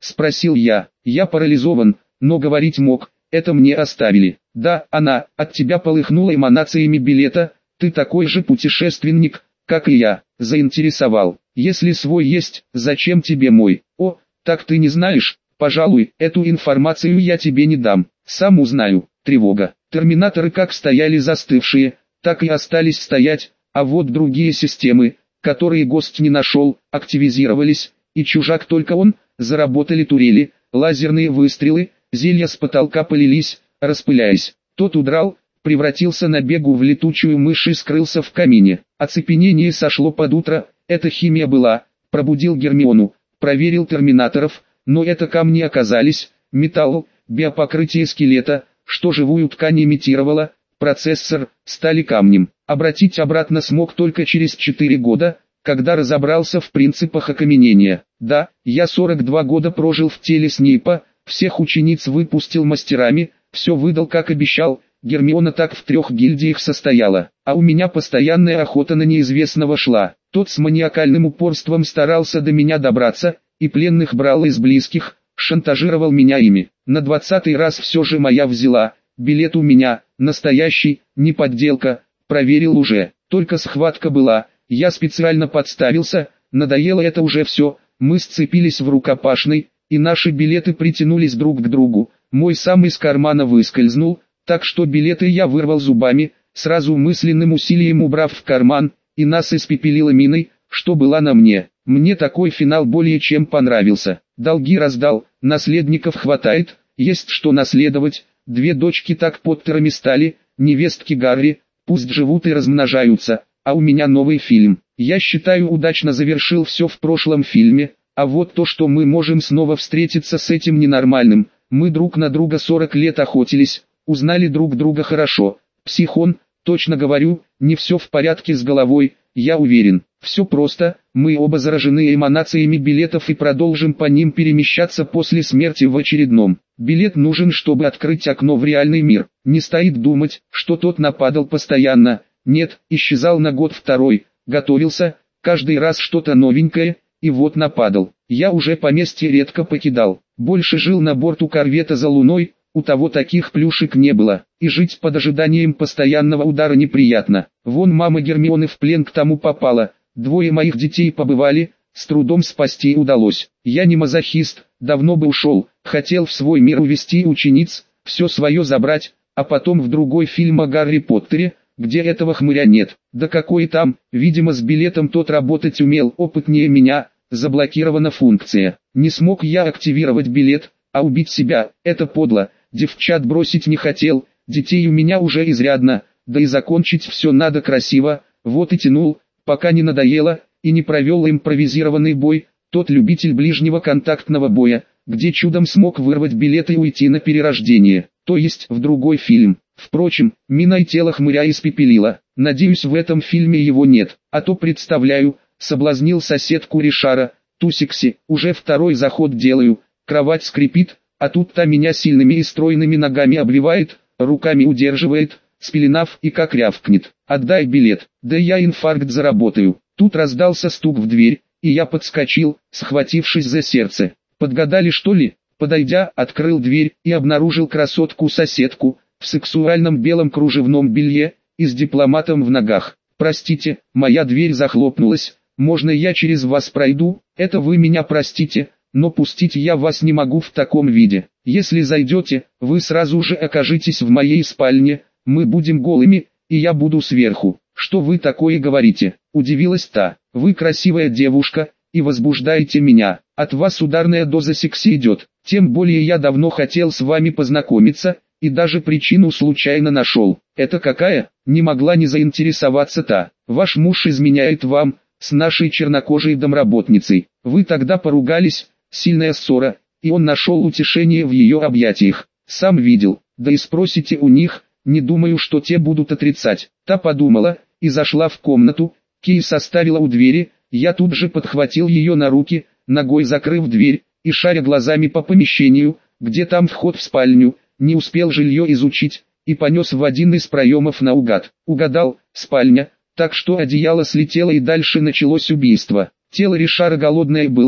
спросил я. Я парализован, но говорить мог, это мне оставили. Да, она, от тебя полыхнула эманациями билета, ты такой же путешественник, как и я, заинтересовал. Если свой есть, зачем тебе мой? О, так ты не знаешь, пожалуй, эту информацию я тебе не дам, сам узнаю. Тревога. Терминаторы как стояли застывшие, так и остались стоять, а вот другие системы, которые гость не нашел, активизировались, и чужак только он, заработали турели, лазерные выстрелы, зелья с потолка полились, распыляясь. Тот удрал, превратился на бегу в летучую мышь и скрылся в камине. Оцепенение сошло под утро, это химия была, пробудил Гермиону, проверил терминаторов, но это камни оказались, металл, биопокрытие скелета, что живую ткань имитировало, процессор, стали камнем. Обратить обратно смог только через четыре года, когда разобрался в принципах окаменения. Да, я сорок два года прожил в теле Снейпа, всех учениц выпустил мастерами, все выдал как обещал, Гермиона так в трех гильдиях состояла, а у меня постоянная охота на неизвестного шла. Тот с маниакальным упорством старался до меня добраться, и пленных брал из близких, шантажировал меня ими. На двадцатый раз все же моя взяла, билет у меня, настоящий, не подделка, проверил уже, только схватка была, я специально подставился, надоело это уже все, мы сцепились в рукопашной, и наши билеты притянулись друг к другу, мой сам из кармана выскользнул, так что билеты я вырвал зубами, сразу мысленным усилием убрав в карман, и нас испепелило миной, что была на мне. Мне такой финал более чем понравился. Долги раздал, наследников хватает, есть что наследовать, две дочки так Поттерами стали, невестки Гарри, пусть живут и размножаются, а у меня новый фильм. Я считаю, удачно завершил все в прошлом фильме, а вот то, что мы можем снова встретиться с этим ненормальным, мы друг на друга сорок лет охотились, узнали друг друга хорошо. Психон, точно говорю, не все в порядке с головой, я уверен. Все просто, мы оба заражены эманациями билетов и продолжим по ним перемещаться после смерти в очередном. Билет нужен, чтобы открыть окно в реальный мир. Не стоит думать, что тот нападал постоянно. Нет, исчезал на год-второй, готовился, каждый раз что-то новенькое, и вот нападал. Я уже поместье редко покидал, больше жил на борту корвета за Луной, у того таких плюшек не было, и жить под ожиданием постоянного удара неприятно. Вон мама Гермионы в плен к тому попала, двое моих детей побывали, с трудом спасти удалось. Я не мазохист, давно бы ушел, хотел в свой мир увести учениц, все свое забрать, а потом в другой фильм о Гарри Поттере, где этого хмыря нет. Да какой там, видимо с билетом тот работать умел опытнее меня, заблокирована функция. Не смог я активировать билет, а убить себя, это подло. Девчат бросить не хотел, детей у меня уже изрядно, да и закончить все надо красиво, вот и тянул, пока не надоело, и не провел импровизированный бой, тот любитель ближнего контактного боя, где чудом смог вырвать билет и уйти на перерождение, то есть в другой фильм. Впрочем, миной тело хмыря испепелило, надеюсь в этом фильме его нет, а то представляю, соблазнил соседку Ришара, Тусикси, уже второй заход делаю, кровать скрипит, а тут та меня сильными и стройными ногами обвивает, руками удерживает, спеленав и как рявкнет: «Отдай билет, да я инфаркт заработаю». Тут раздался стук в дверь, и я подскочил, схватившись за сердце. Подгадали что ли? Подойдя, открыл дверь и обнаружил красотку-соседку, в сексуальном белом кружевном белье, и с дипломатом в ногах. «Простите, моя дверь захлопнулась, можно я через вас пройду?» «Это вы меня простите, но пустить я вас не могу в таком виде. Если зайдете, вы сразу же окажетесь в моей спальне, мы будем голыми, и я буду сверху». «Что вы такое говорите?» – удивилась та. «Вы красивая девушка, и возбуждаете меня. От вас ударная доза секси идет. Тем более я давно хотел с вами познакомиться, и даже причину случайно нашел». «Это какая?» – не могла не заинтересоваться та. «Ваш муж изменяет вам, с нашей чернокожей домработницей. Вы тогда поругались, сильная ссора, и он нашел утешение в ее объятиях. Сам видел, да и спросите у них, не думаю, что те будут отрицать». Та подумала, и зашла в комнату, Кейс оставила у двери, я тут же подхватил ее на руки, ногой закрыв дверь, и шаря глазами по помещению, где там вход в спальню, не успел жилье изучить, и понес в один из проемов наугад. Угадал, спальня, так что одеяло слетело и дальше началось убийство. Тело Ришара голодное было,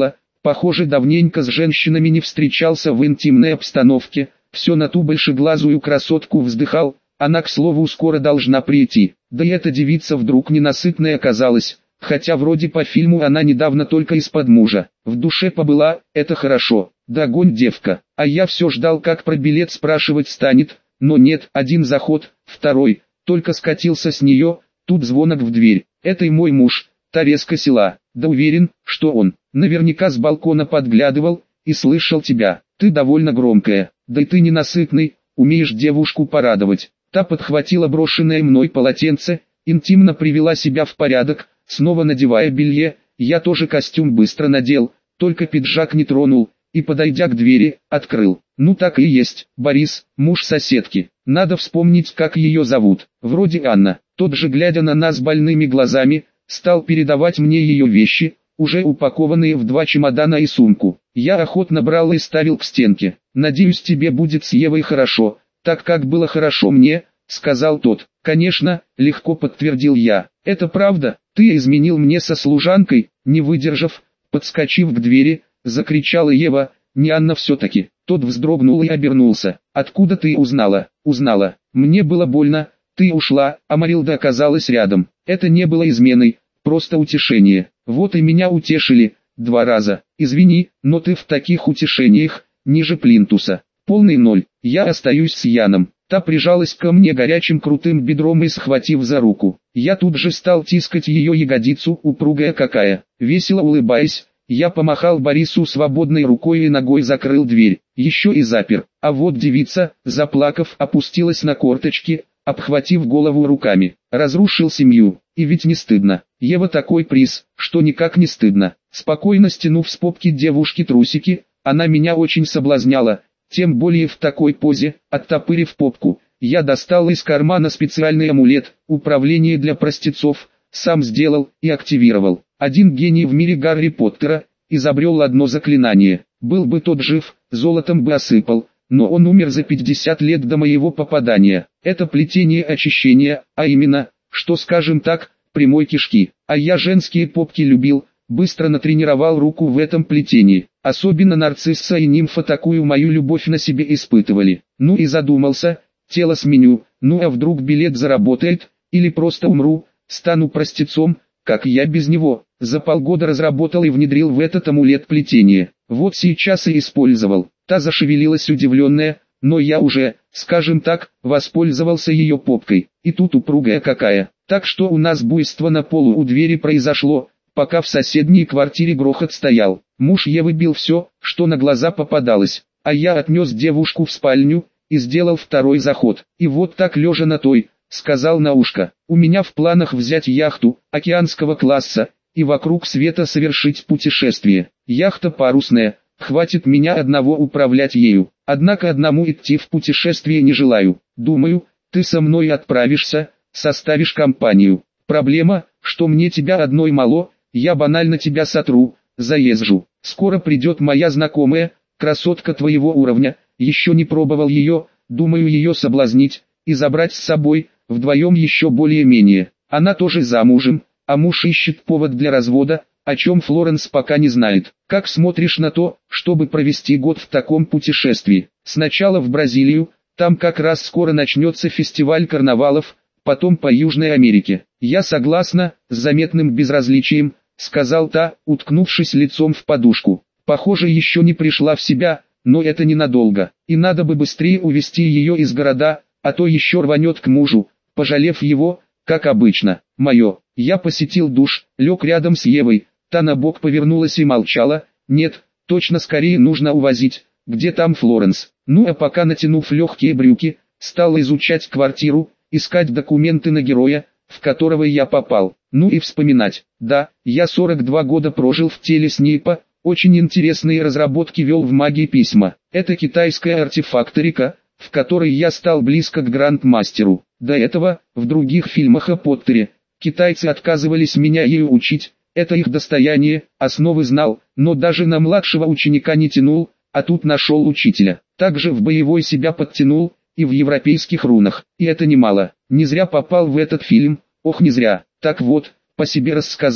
Похоже, давненько с женщинами не встречался в интимной обстановке, все на ту большеглазую красотку вздыхал, она, к слову, скоро должна прийти. Да и эта девица вдруг ненасытной оказалась, хотя вроде по фильму она недавно только из-под мужа. В душе побыла, это хорошо, догонь девка. А я все ждал, как про билет спрашивать станет, но нет, один заход, второй, только скатился с нее, тут звонок в дверь. Это и мой муж, та резко села, да уверен, что он, наверняка с балкона подглядывал, и слышал тебя. Ты довольно громкая, да и ты ненасытный, умеешь девушку порадовать. Та подхватила брошенное мной полотенце, интимно привела себя в порядок, снова надевая белье, я тоже костюм быстро надел, только пиджак не тронул, и, подойдя к двери, открыл. Ну так и есть, Борис, муж соседки. Надо вспомнить, как ее зовут. Вроде Анна. Тот же, глядя на нас больными глазами, стал передавать мне ее вещи, уже упакованные в два чемодана и сумку. Я охотно брал и ставил к стенке. «Надеюсь, тебе будет с Евой хорошо, так как было хорошо мне», — сказал тот. «Конечно», — легко подтвердил я. «Это правда, ты изменил мне со служанкой», не выдержав, подскочив к двери, закричала Ева, «не Анна все-таки». Тот вздрогнул и обернулся. «Откуда ты узнала?» «Узнала. Мне было больно, ты ушла, а Марилда оказалась рядом. Это не было изменой, просто утешение. Вот и меня утешили, два раза. Извини, но ты в таких утешениях, ниже плинтуса. Полный ноль. Я остаюсь с Яном». Та прижалась ко мне горячим крутым бедром и схватив за руку. Я тут же стал тискать ее ягодицу, упругая какая. Весело улыбаясь, я помахал Борису свободной рукой и ногой закрыл дверь. Еще и запер. А вот девица, заплакав, опустилась на корточки, обхватив голову руками. Разрушил семью. И ведь не стыдно. Ева такой приз, что никак не стыдно. Спокойно стянув с попки девушки трусики, она меня очень соблазняла. Тем более в такой позе, оттопырив попку, я достал из кармана специальный амулет, управление для простецов, сам сделал и активировал. Один гений в мире Гарри Поттера, изобрел одно заклинание. Был бы тот жив, золотом бы осыпал, но он умер за пятьдесят лет до моего попадания. Это плетение очищения, а именно, что скажем так, прямой кишки. А я женские попки любил, быстро натренировал руку в этом плетении. Особенно нарцисса и нимфа такую мою любовь на себе испытывали. Ну и задумался, тело сменю, ну а вдруг билет заработает, или просто умру, стану простецом, как я без него. За полгода разработал и внедрил в этот амулет плетение. Вот сейчас и использовал. Та зашевелилась удивленная, но я уже, скажем так, воспользовался ее попкой. И тут упругая какая. Так что у нас буйство на полу у двери произошло, пока в соседней квартире грохот стоял. Муж Евы бил все, что на глаза попадалось, а я отнес девушку в спальню и сделал второй заход. И вот так лежа на той, сказал на ушко, у меня в планах взять яхту океанского класса и вокруг света совершить путешествие. Яхта парусная, хватит меня одного управлять ею. Однако одному идти в путешествие не желаю. Думаю, ты со мной отправишься, составишь компанию. Проблема, что мне тебя одной мало, я банально тебя сотру, заезжу. Скоро придет моя знакомая, красотка твоего уровня, еще не пробовал ее, думаю ее соблазнить и забрать с собой, вдвоем еще более-менее. Она тоже замужем, а муж ищет повод для развода, о чем Флоренс пока не знает. Как смотришь на то, чтобы провести год в таком путешествии? Сначала в Бразилию, там как раз скоро начнется фестиваль карнавалов, потом по Южной Америке. Я согласна, с заметным безразличием, сказал та, уткнувшись лицом в подушку. Похоже, еще не пришла в себя, но это ненадолго. И надо бы быстрее увезти ее из города, а то еще рванет к мужу, пожалев его, как обычно. Мое. Я посетил душ, лег рядом с Евой, та на бок повернулась и молчала. Нет, точно скорее нужно увозить, где там Флоренс. Ну а пока, натянув легкие брюки, стал изучать квартиру, искать документы на героя, в которого я попал. Ну и вспоминать. Да, я сорок два года прожил в теле Снейпа, очень интересные разработки вел в магии письма. Это китайская артефакторика, в которой я стал близко к грандмастеру. До этого, в других фильмах о Поттере, китайцы отказывались меня ею учить, это их достояние, основы знал, но даже на младшего ученика не тянул, а тут нашел учителя. Также в боевой себя подтянул, и в европейских рунах, и это немало. Не зря попал в этот фильм, ох не зря. Так вот, по себе рассказал,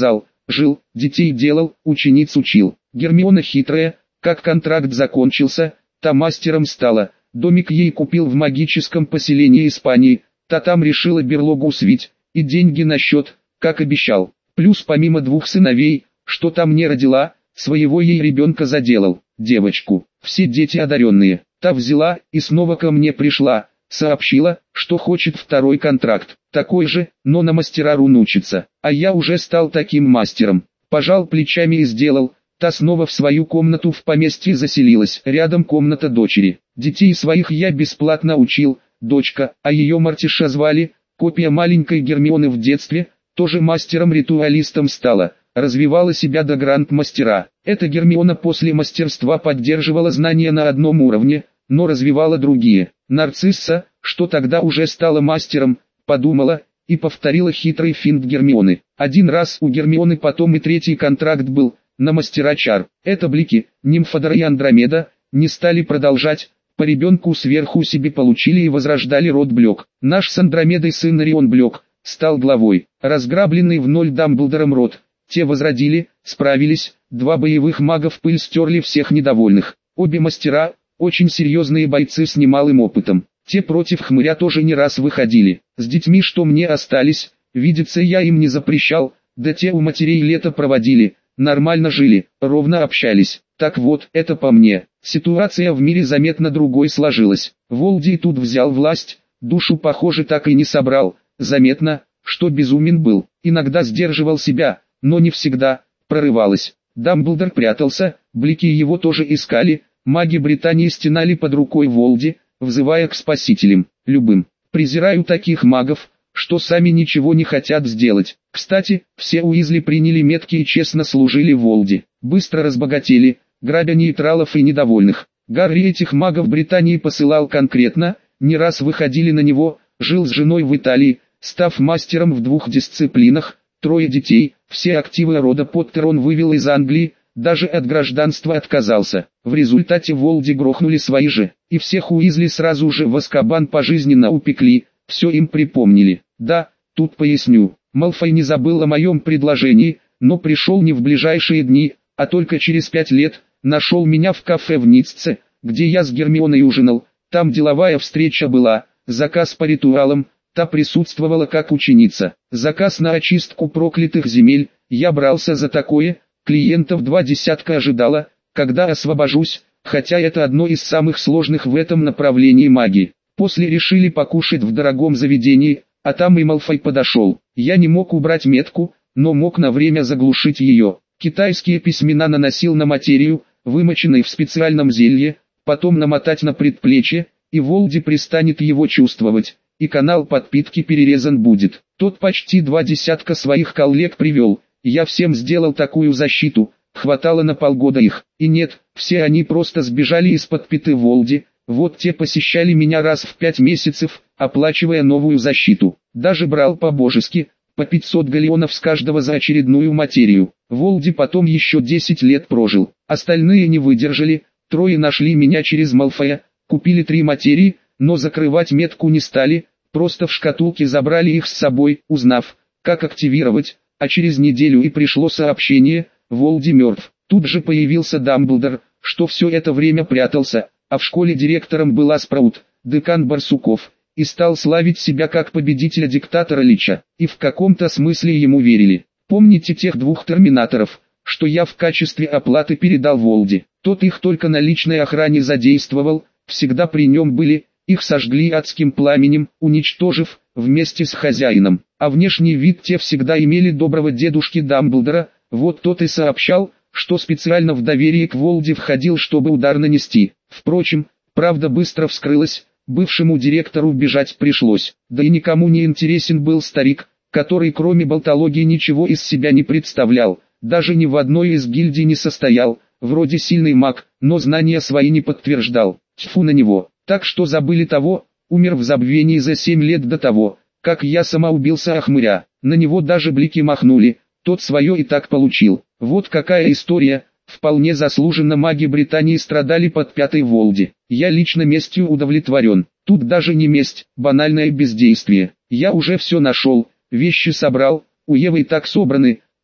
жил, детей делал, учениц учил. Гермиона хитрая, как контракт закончился, та мастером стала, домик ей купил в магическом поселении Испании, та там решила берлогу свить, и деньги на счет, как обещал. Плюс помимо двух сыновей, что там не родила, своего ей ребенка заделал, девочку. Все дети одаренные. Та взяла и снова ко мне пришла, сообщила, что хочет второй контракт, такой же, но на мастера рун учится. А я уже стал таким мастером. Пожал плечами и сделал. Та снова в свою комнату в поместье заселилась, рядом комната дочери. Детей своих я бесплатно учил, дочка, а ее Мартиша звали, копия маленькой Гермионы в детстве, тоже мастером-ритуалистом стала, развивала себя до гранд-мастера. Эта Гермиона после мастерства поддерживала знания на одном уровне, но развивала другие. Нарцисса, что тогда уже стала мастером, подумала и повторила хитрый финт Гермионы. Один раз у Гермионы потом и третий контракт был, на мастера чар. Это Блики, Нимфодор и Андромеда, не стали продолжать, по ребенку сверху себе получили и возрождали род Блек. Наш с Андромедой сын Орион Блек стал главой, разграбленный в ноль Дамблдором род. Те возродили, справились, два боевых мага в пыль стерли всех недовольных. Обе мастера, очень серьезные бойцы с немалым опытом. Те против хмыря тоже не раз выходили. С детьми, что мне остались, видеться я им не запрещал, да те у матерей лето проводили, нормально жили, ровно общались. Так вот, это по мне. Ситуация в мире заметно другой сложилась. Волдий тут взял власть, душу похоже так и не собрал. Заметно, что безумен был, иногда сдерживал себя, но не всегда, прорывалось. Дамблдор прятался, Блики его тоже искали, маги Британии стенали под рукой Волди, взывая к спасителям, любым. Презираю таких магов, что сами ничего не хотят сделать. Кстати, все Уизли приняли метки и честно служили Волди, быстро разбогатели, грабя нейтралов и недовольных. Гарри этих магов Британии посылал конкретно, не раз выходили на него, жил с женой в Италии, став мастером в двух дисциплинах, трое детей, все активы рода Поттер он вывел из Англии, даже от гражданства отказался. В результате Волди грохнули свои же, и всех Уизли сразу же в Азкабан пожизненно упекли, все им припомнили. Да, тут поясню, Малфой не забыл о моем предложении, но пришел не в ближайшие дни, а только через пять лет, нашел меня в кафе в Ницце, где я с Гермионой ужинал, там деловая встреча была, заказ по ритуалам, та присутствовала как ученица. Заказ на очистку проклятых земель, я брался за такое, клиентов два десятка ожидала, когда освобожусь, хотя это одно из самых сложных в этом направлении магии. После решили покушать в дорогом заведении, а там и Малфой подошел. Я не мог убрать метку, но мог на время заглушить ее. Китайские письмена наносил на материю, вымоченной в специальном зелье, потом намотать на предплечье, и Волди пристанет его чувствовать, и канал подпитки перерезан будет. Тот почти два десятка своих коллег привел, я всем сделал такую защиту, хватало на полгода их. И нет, все они просто сбежали из-под пяты Волди, вот те посещали меня раз в пять месяцев, оплачивая новую защиту. Даже брал по-божески, по пятьсот галеонов с каждого за очередную материю. Волди потом еще десять лет прожил, остальные не выдержали, трое нашли меня через Малфоя, купили три материи, но закрывать метку не стали, просто в шкатулке забрали их с собой, узнав, как активировать, а через неделю и пришло сообщение, Волди мертв. Тут же появился Дамблдор, что все это время прятался, а в школе директором была Спраут, декан Барсуков, и стал славить себя как победителя диктатора Лича, и в каком-то смысле ему верили. Помните тех двух терминаторов, что я в качестве оплаты передал Волди? Тот их только на личной охране задействовал, всегда при нем были, их сожгли адским пламенем, уничтожив, вместе с хозяином. А внешний вид те всегда имели доброго дедушки Дамблдора, вот тот и сообщал, что специально в доверие к Волди входил, чтобы удар нанести. Впрочем, правда быстро вскрылась, бывшему директору бежать пришлось, да и никому не интересен был старик, который кроме болтологии ничего из себя не представлял, даже ни в одной из гильдий не состоял, вроде сильный маг, но знания свои не подтверждал, тьфу на него, так что забыли того, умер в забвении за семь лет до того, как я сама убился охмыря, на него даже Блики махнули, тот свое и так получил. Вот какая история, вполне заслуженно маги Британии страдали под пятой Волди. Я лично местью удовлетворен, тут даже не месть, банальное бездействие. Я уже все нашел, вещи собрал, у Евы и так собраны,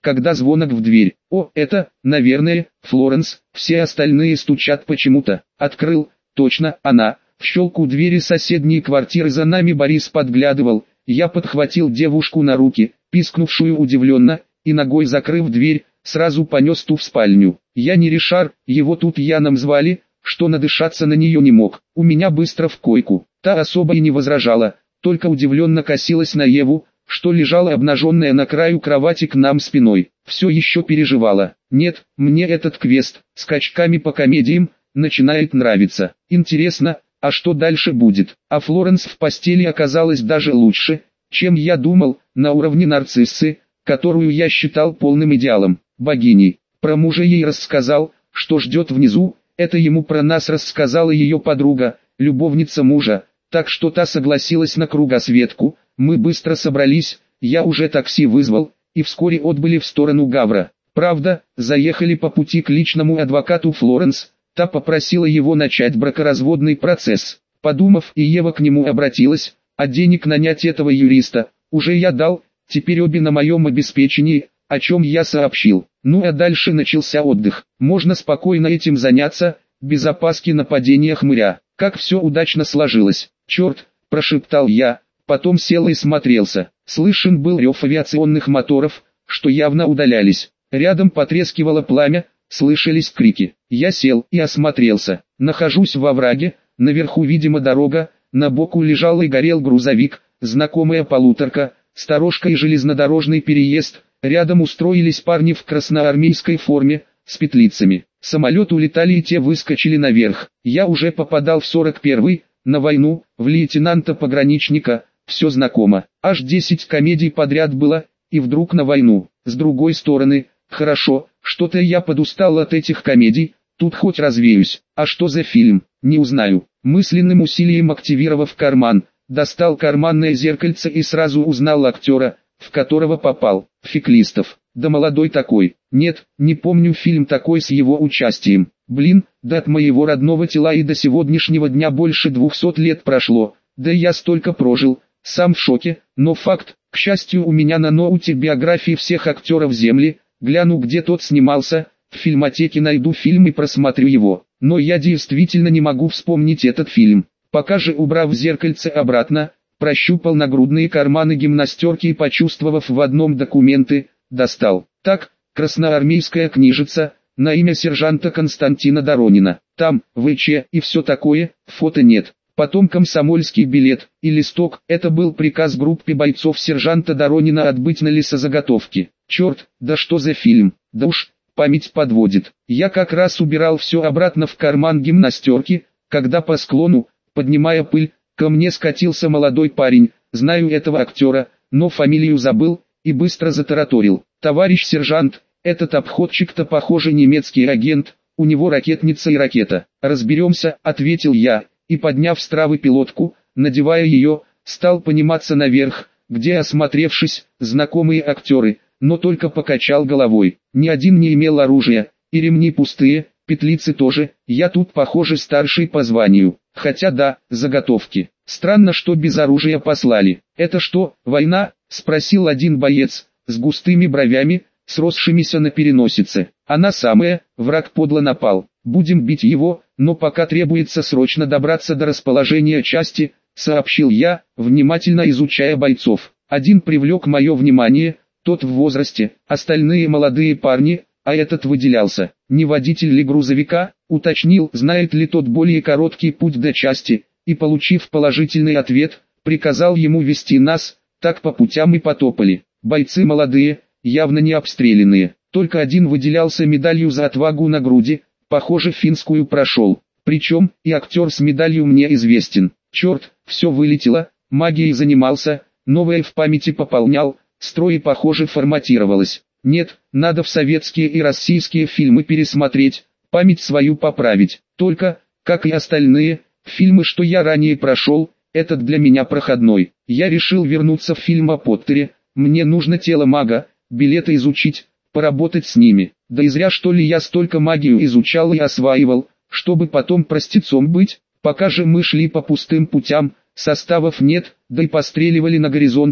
когда звонок в дверь. О, это, наверное, Флоренс, все остальные стучат почему-то. Открыл, точно, она. В щелку двери соседней квартиры за нами Борис подглядывал. Я подхватил девушку на руки, пискнувшую удивленно, и ногой закрыв дверь, сразу понес ту в спальню. Я не Ришар, его тут Яном звали, что надышаться на нее не мог. У меня быстро в койку. Та особо и не возражала, только удивленно косилась на Еву, что лежала обнаженная на краю кровати к нам спиной. Все еще переживала. Нет, мне этот квест, с качками по комедиям, начинает нравиться. Интересно, а что дальше будет? А Флоренс в постели оказалась даже лучше, чем я думал, на уровне нарциссы, которую я считал полным идеалом, богиней. Про мужа ей рассказал, что ждет внизу, это ему про нас рассказала ее подруга, любовница мужа, так что та согласилась на кругосветку. Мы быстро собрались, я уже такси вызвал, и вскоре отбыли в сторону Гавра. Правда, заехали по пути к личному адвокату Флоренс, та попросила его начать бракоразводный процесс. Подумав, и Ева к нему обратилась, а денег нанять этого юриста уже я дал, теперь обе на моем обеспечении, о чем я сообщил. Ну а дальше начался отдых. Можно спокойно этим заняться, без опаски нападения хмыря. Как все удачно сложилось. Черт, прошептал я, потом сел и смотрелся. Слышен был рев авиационных моторов, что явно удалялись. Рядом потрескивало пламя, слышались крики. Я сел и осмотрелся. Нахожусь во овраге, наверху видимо дорога, на боку лежал и горел грузовик, знакомая полуторка, сторожка и железнодорожный переезд. Рядом устроились парни в красноармейской форме, с петлицами. Самолет улетали и те выскочили наверх. Я уже попадал в сорок первый, на войну, в лейтенанта-пограничника, все знакомо. Аж десять комедий подряд было, и вдруг на войну. С другой стороны, хорошо, что-то я подустал от этих комедий, тут хоть развеюсь. А что за фильм, не узнаю. Мысленным усилием активировав карман, достал карманное зеркальце и сразу узнал актера, в которого попал. Феклистов. Да молодой такой. Нет, не помню фильм такой с его участием. Блин, да от моего родного тела и до сегодняшнего дня больше двухсот лет прошло. Да я столько прожил. Сам в шоке, но факт. К счастью, у меня на ноуте биографии всех актеров Земли. Гляну, где тот снимался. В фильмотеке найду фильм и просмотрю его. Но я действительно не могу вспомнить этот фильм. Пока же, убрав зеркальце обратно, прощупал нагрудные карманы гимнастерки и, почувствовав в одном документы, достал. Так, красноармейская книжица, на имя сержанта Константина Доронина. Там, ВЧ и все такое, фото нет. Потом комсомольский билет и листок, это был приказ группе бойцов сержанта Доронина отбыть на лесозаготовки. Черт, да что за фильм, да уж, память подводит. Я как раз убирал все обратно в карман гимнастерки, когда по склону, поднимая пыль, ко мне скатился молодой парень, знаю этого актера, но фамилию забыл, и быстро затараторил. Товарищ сержант, этот обходчик-то похоже немецкий агент, у него ракетница и ракета. Разберемся, ответил я, и подняв с травы пилотку, надевая ее, стал подниматься наверх, где, осмотревшись, знакомые актеры, но только покачал головой. Ни один не имел оружия, и ремни пустые, петлицы тоже, я тут похоже старший по званию. Хотя да, заготовки. Странно, что без оружия послали. Это что, война? Спросил один боец, с густыми бровями, сросшимися на переносице. Она самая, враг подло напал. Будем бить его, но пока требуется срочно добраться до расположения части, сообщил я, внимательно изучая бойцов. Один привлек мое внимание, тот в возрасте, остальные молодые парни, а этот выделялся. Не водитель ли грузовика, уточнил, знает ли тот более короткий путь до части, и, получив положительный ответ, приказал ему вести нас, так по путям и потопали. Бойцы молодые, явно не обстрелянные, только один выделялся медалью за отвагу на груди, похоже финскую прошел. Причем, и актер с медалью мне известен. Черт, все вылетело, магией занимался, новое в памяти пополнял, строй похоже форматировалось. Нет, надо в советские и российские фильмы пересмотреть, память свою поправить. Только, как и остальные, фильмы, что я ранее прошел, этот для меня проходной. Я решил вернуться в фильм о Поттере, мне нужно тело мага, билеты изучить, поработать с ними. Да и зря что ли я столько магию изучал и осваивал, чтобы потом простецом быть. Пока же мы шли по пустым путям, составов нет, да и постреливали на горизонте,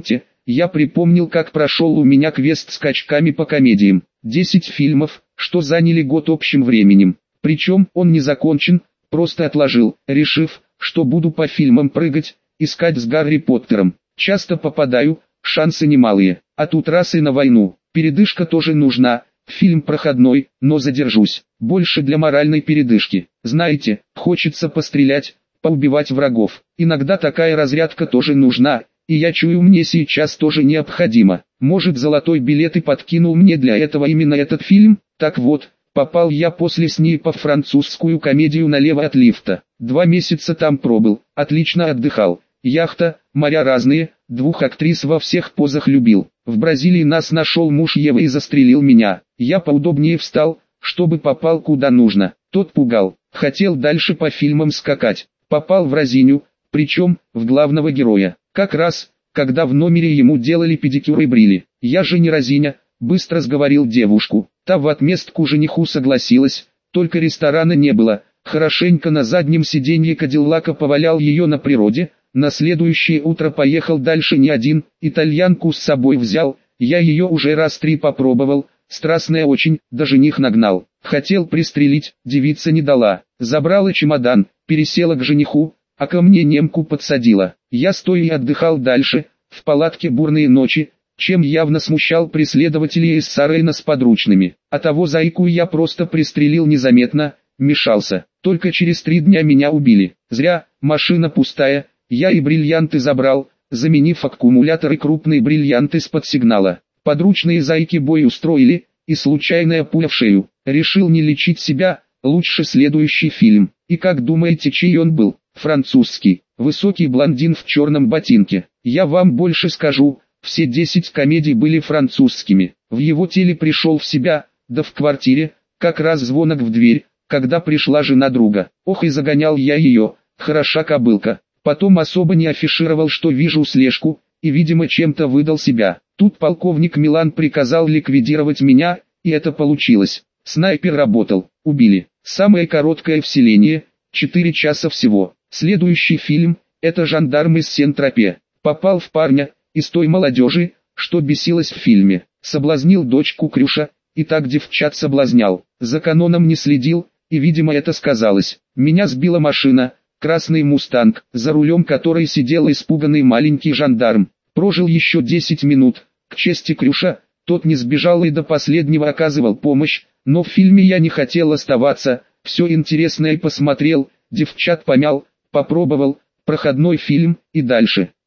я припомнил, как прошел у меня квест скачками по комедиям. десять фильмов, что заняли год общим временем. Причем он не закончен, просто отложил, решив, что буду по фильмам прыгать, искать с Гарри Поттером. Часто попадаю, шансы немалые. А тут раз и на войну. Передышка тоже нужна. Фильм проходной, но задержусь. Больше для моральной передышки. Знаете, хочется пострелять, поубивать врагов. Иногда такая разрядка тоже нужна, и я чую, мне сейчас тоже необходимо. Может, золотой билет и подкинул мне для этого именно этот фильм? Так вот, попал я после СНИПа в французскую комедию «Налево от лифта». Два месяца там пробыл, отлично отдыхал. Яхта, моря разные, двух актрис во всех позах любил. В Бразилии нас нашел муж Евы и застрелил меня. Я поудобнее встал, чтобы попал куда нужно. Тот пугал, хотел дальше по фильмам скакать. Попал в разиню, причем, в главного героя. Как раз, когда в номере ему делали педикюр и брили. Я же не разиня, быстро сговорил девушку. Та в отместку жениху согласилась, только ресторана не было. Хорошенько на заднем сиденье Кадиллака повалял ее на природе. На следующее утро поехал дальше не один, итальянку с собой взял, я ее уже раз три попробовал, страстная очень, да жених нагнал. Хотел пристрелить, девица не дала, забрала чемодан, пересела к жениху, а ко мне немку подсадила. Я стоя и отдыхал дальше, в палатке бурные ночи, чем явно смущал преследователей из Сарейна с подручными. А того зайку я просто пристрелил незаметно, мешался, только через три дня меня убили. Зря, машина пустая. Я и бриллианты забрал, заменив аккумулятор и крупные бриллианты с-под сигнала. Подручные зайки бой устроили, и случайная пуля в шею. Решил не лечить себя, лучше следующий фильм. И как думаете, чей он был? Французский. Высокий блондин в черном ботинке. Я вам больше скажу, все десять комедий были французскими. В его теле пришел в себя, да в квартире, как раз звонок в дверь, когда пришла жена друга. Ох и загонял я ее, хороша кобылка. Потом особо не афишировал, что вижу слежку, и видимо чем-то выдал себя. Тут полковник Милан приказал ликвидировать меня, и это получилось. Снайпер работал, убили. Самое короткое вселение, четыре часа всего. Следующий фильм, это «Жандарм из Сен-Тропе». Попал в парня, из той молодежи, что бесилась в фильме. Соблазнил дочку Крюша, и так девчат соблазнял. За каноном не следил, и видимо это сказалось. Меня сбила машина. Красный мустанг, за рулем которой сидел испуганный маленький жандарм. Прожил еще десять минут. К чести Крюша, тот не сбежал и до последнего оказывал помощь, но в фильме я не хотел оставаться, все интересное посмотрел, девчат помял, попробовал, проходной фильм, и дальше.